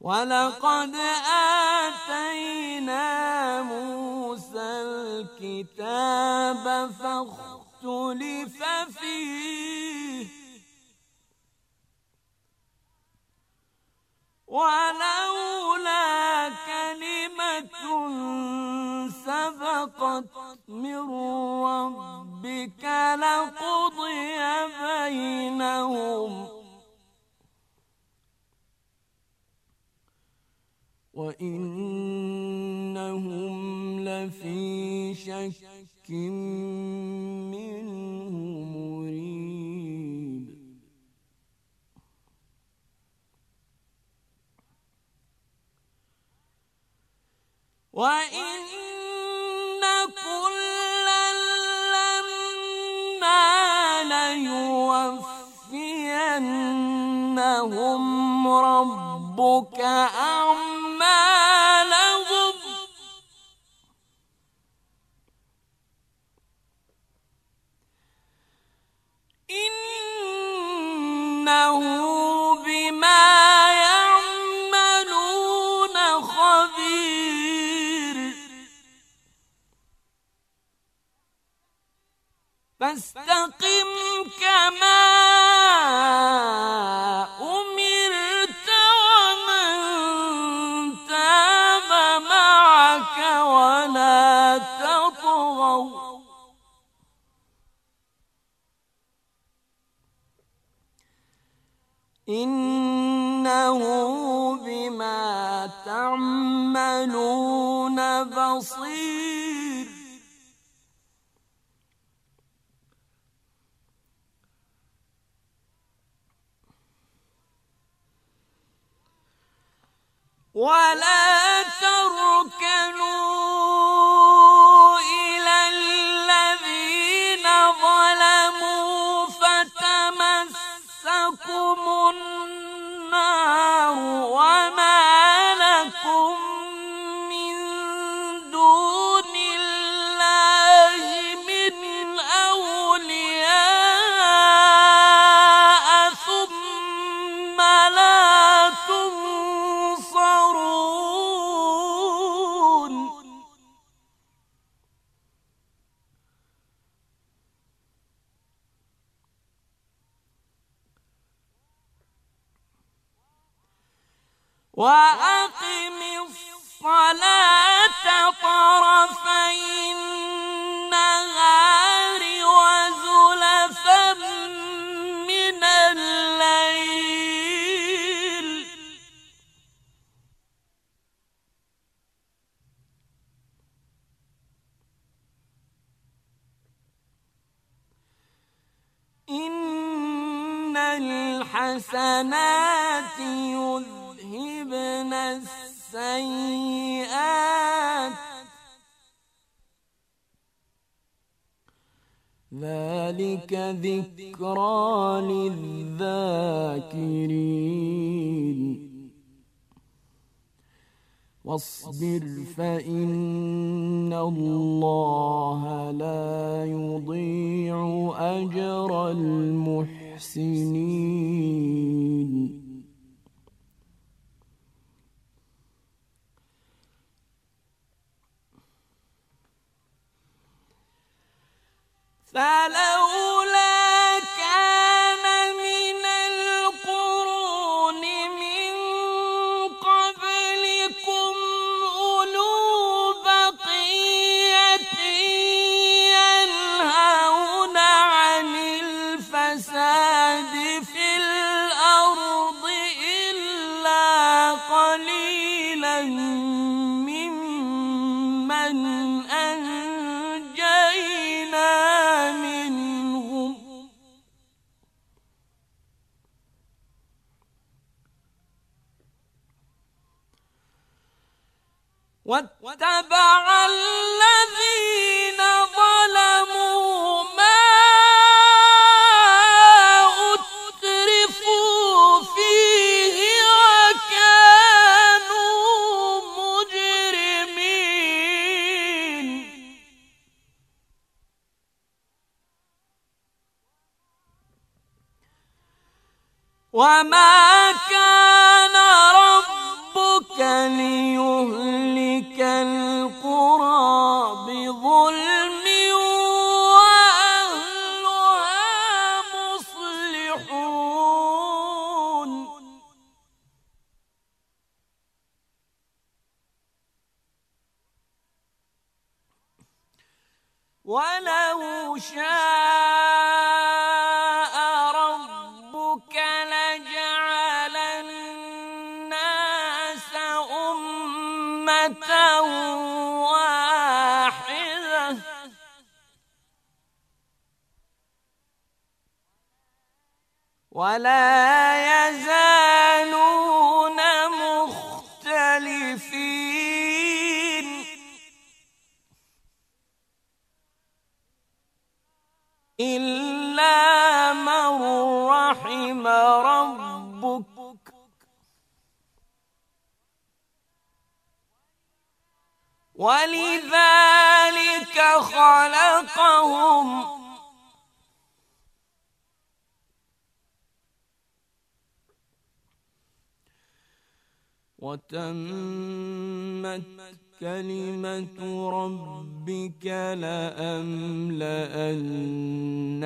ولقد آتينا موسى الكتاب فاختلف فيه ولولا كلمة سبقت من ربك لقضي بينهم وإنهم لفي شك منه مريب وإن كلا لما ليوفينهم ربك أعمالهم إنه بما يعملون خبير فاستقم كما أمرت ومن تاب معك ولا تطغوا إنه بما تعملون بصير ولا تركنوا إلى الذين ظلموا فتمسكم النار وما لكم من دون الله من أولياء ثم لا تنصرون وأقم الصلاة طرفي النهار وزلفا من الليل إن الحسنات يذهبن السيئات ذلك ذكرى للذاكرين واصبر فإن الله لا يضيع أجر المحسنين فلولا كان من القرون من قبلكم أولو بقية ينهون عن الفساد في الأرض إلا قليلا ممن أنجينا منهم واتبع الذين ظلموا ما أترفوا فيه وكانوا مجرمين وما كان ربك ليهلك القرى بظلم وأهلها مصلحون ولو شاء ربك لجعل الناس أمة واحدة ولا يزالون مختلفين إلا من رحم ربك ولذلك خلقهم وتمت كلمة ربك لأملأن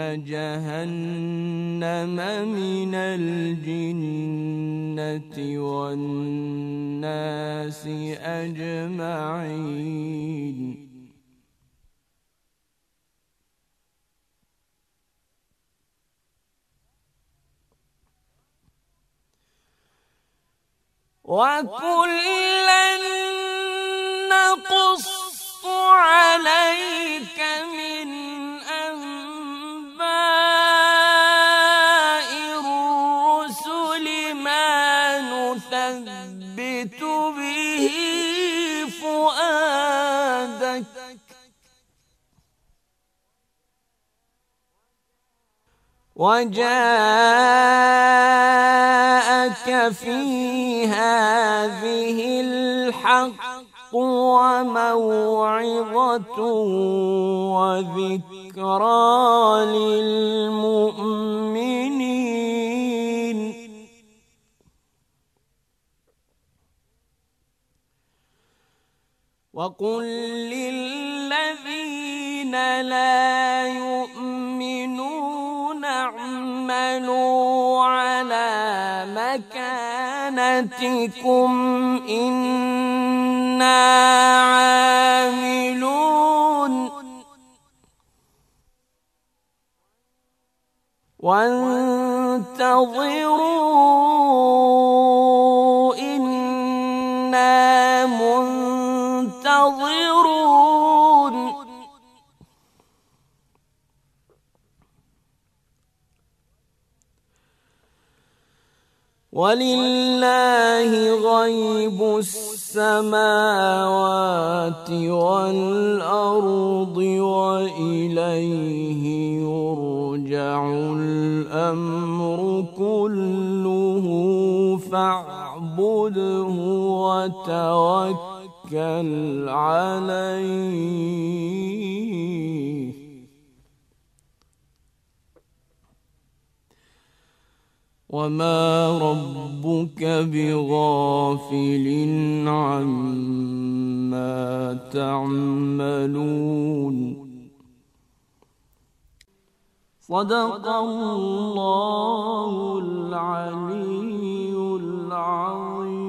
جهنم من الجنة والناس أجمعين وكلا نقص عليك من أنباء الرسل ما نثبت به فؤادك وجاءك في هذه الحق وموعظة وذكرى للمؤمنين وقل للذين لا يؤمنون اعملوا على مكانتكم إنا عاملون وانتظروا إنا منتظرون ولله غيب السماوات والأرض وإليه يرجع الأمر كله فاعبده وتوكل عليه وما ربك بغافل عما تعملون صدق الله العلي العظيم.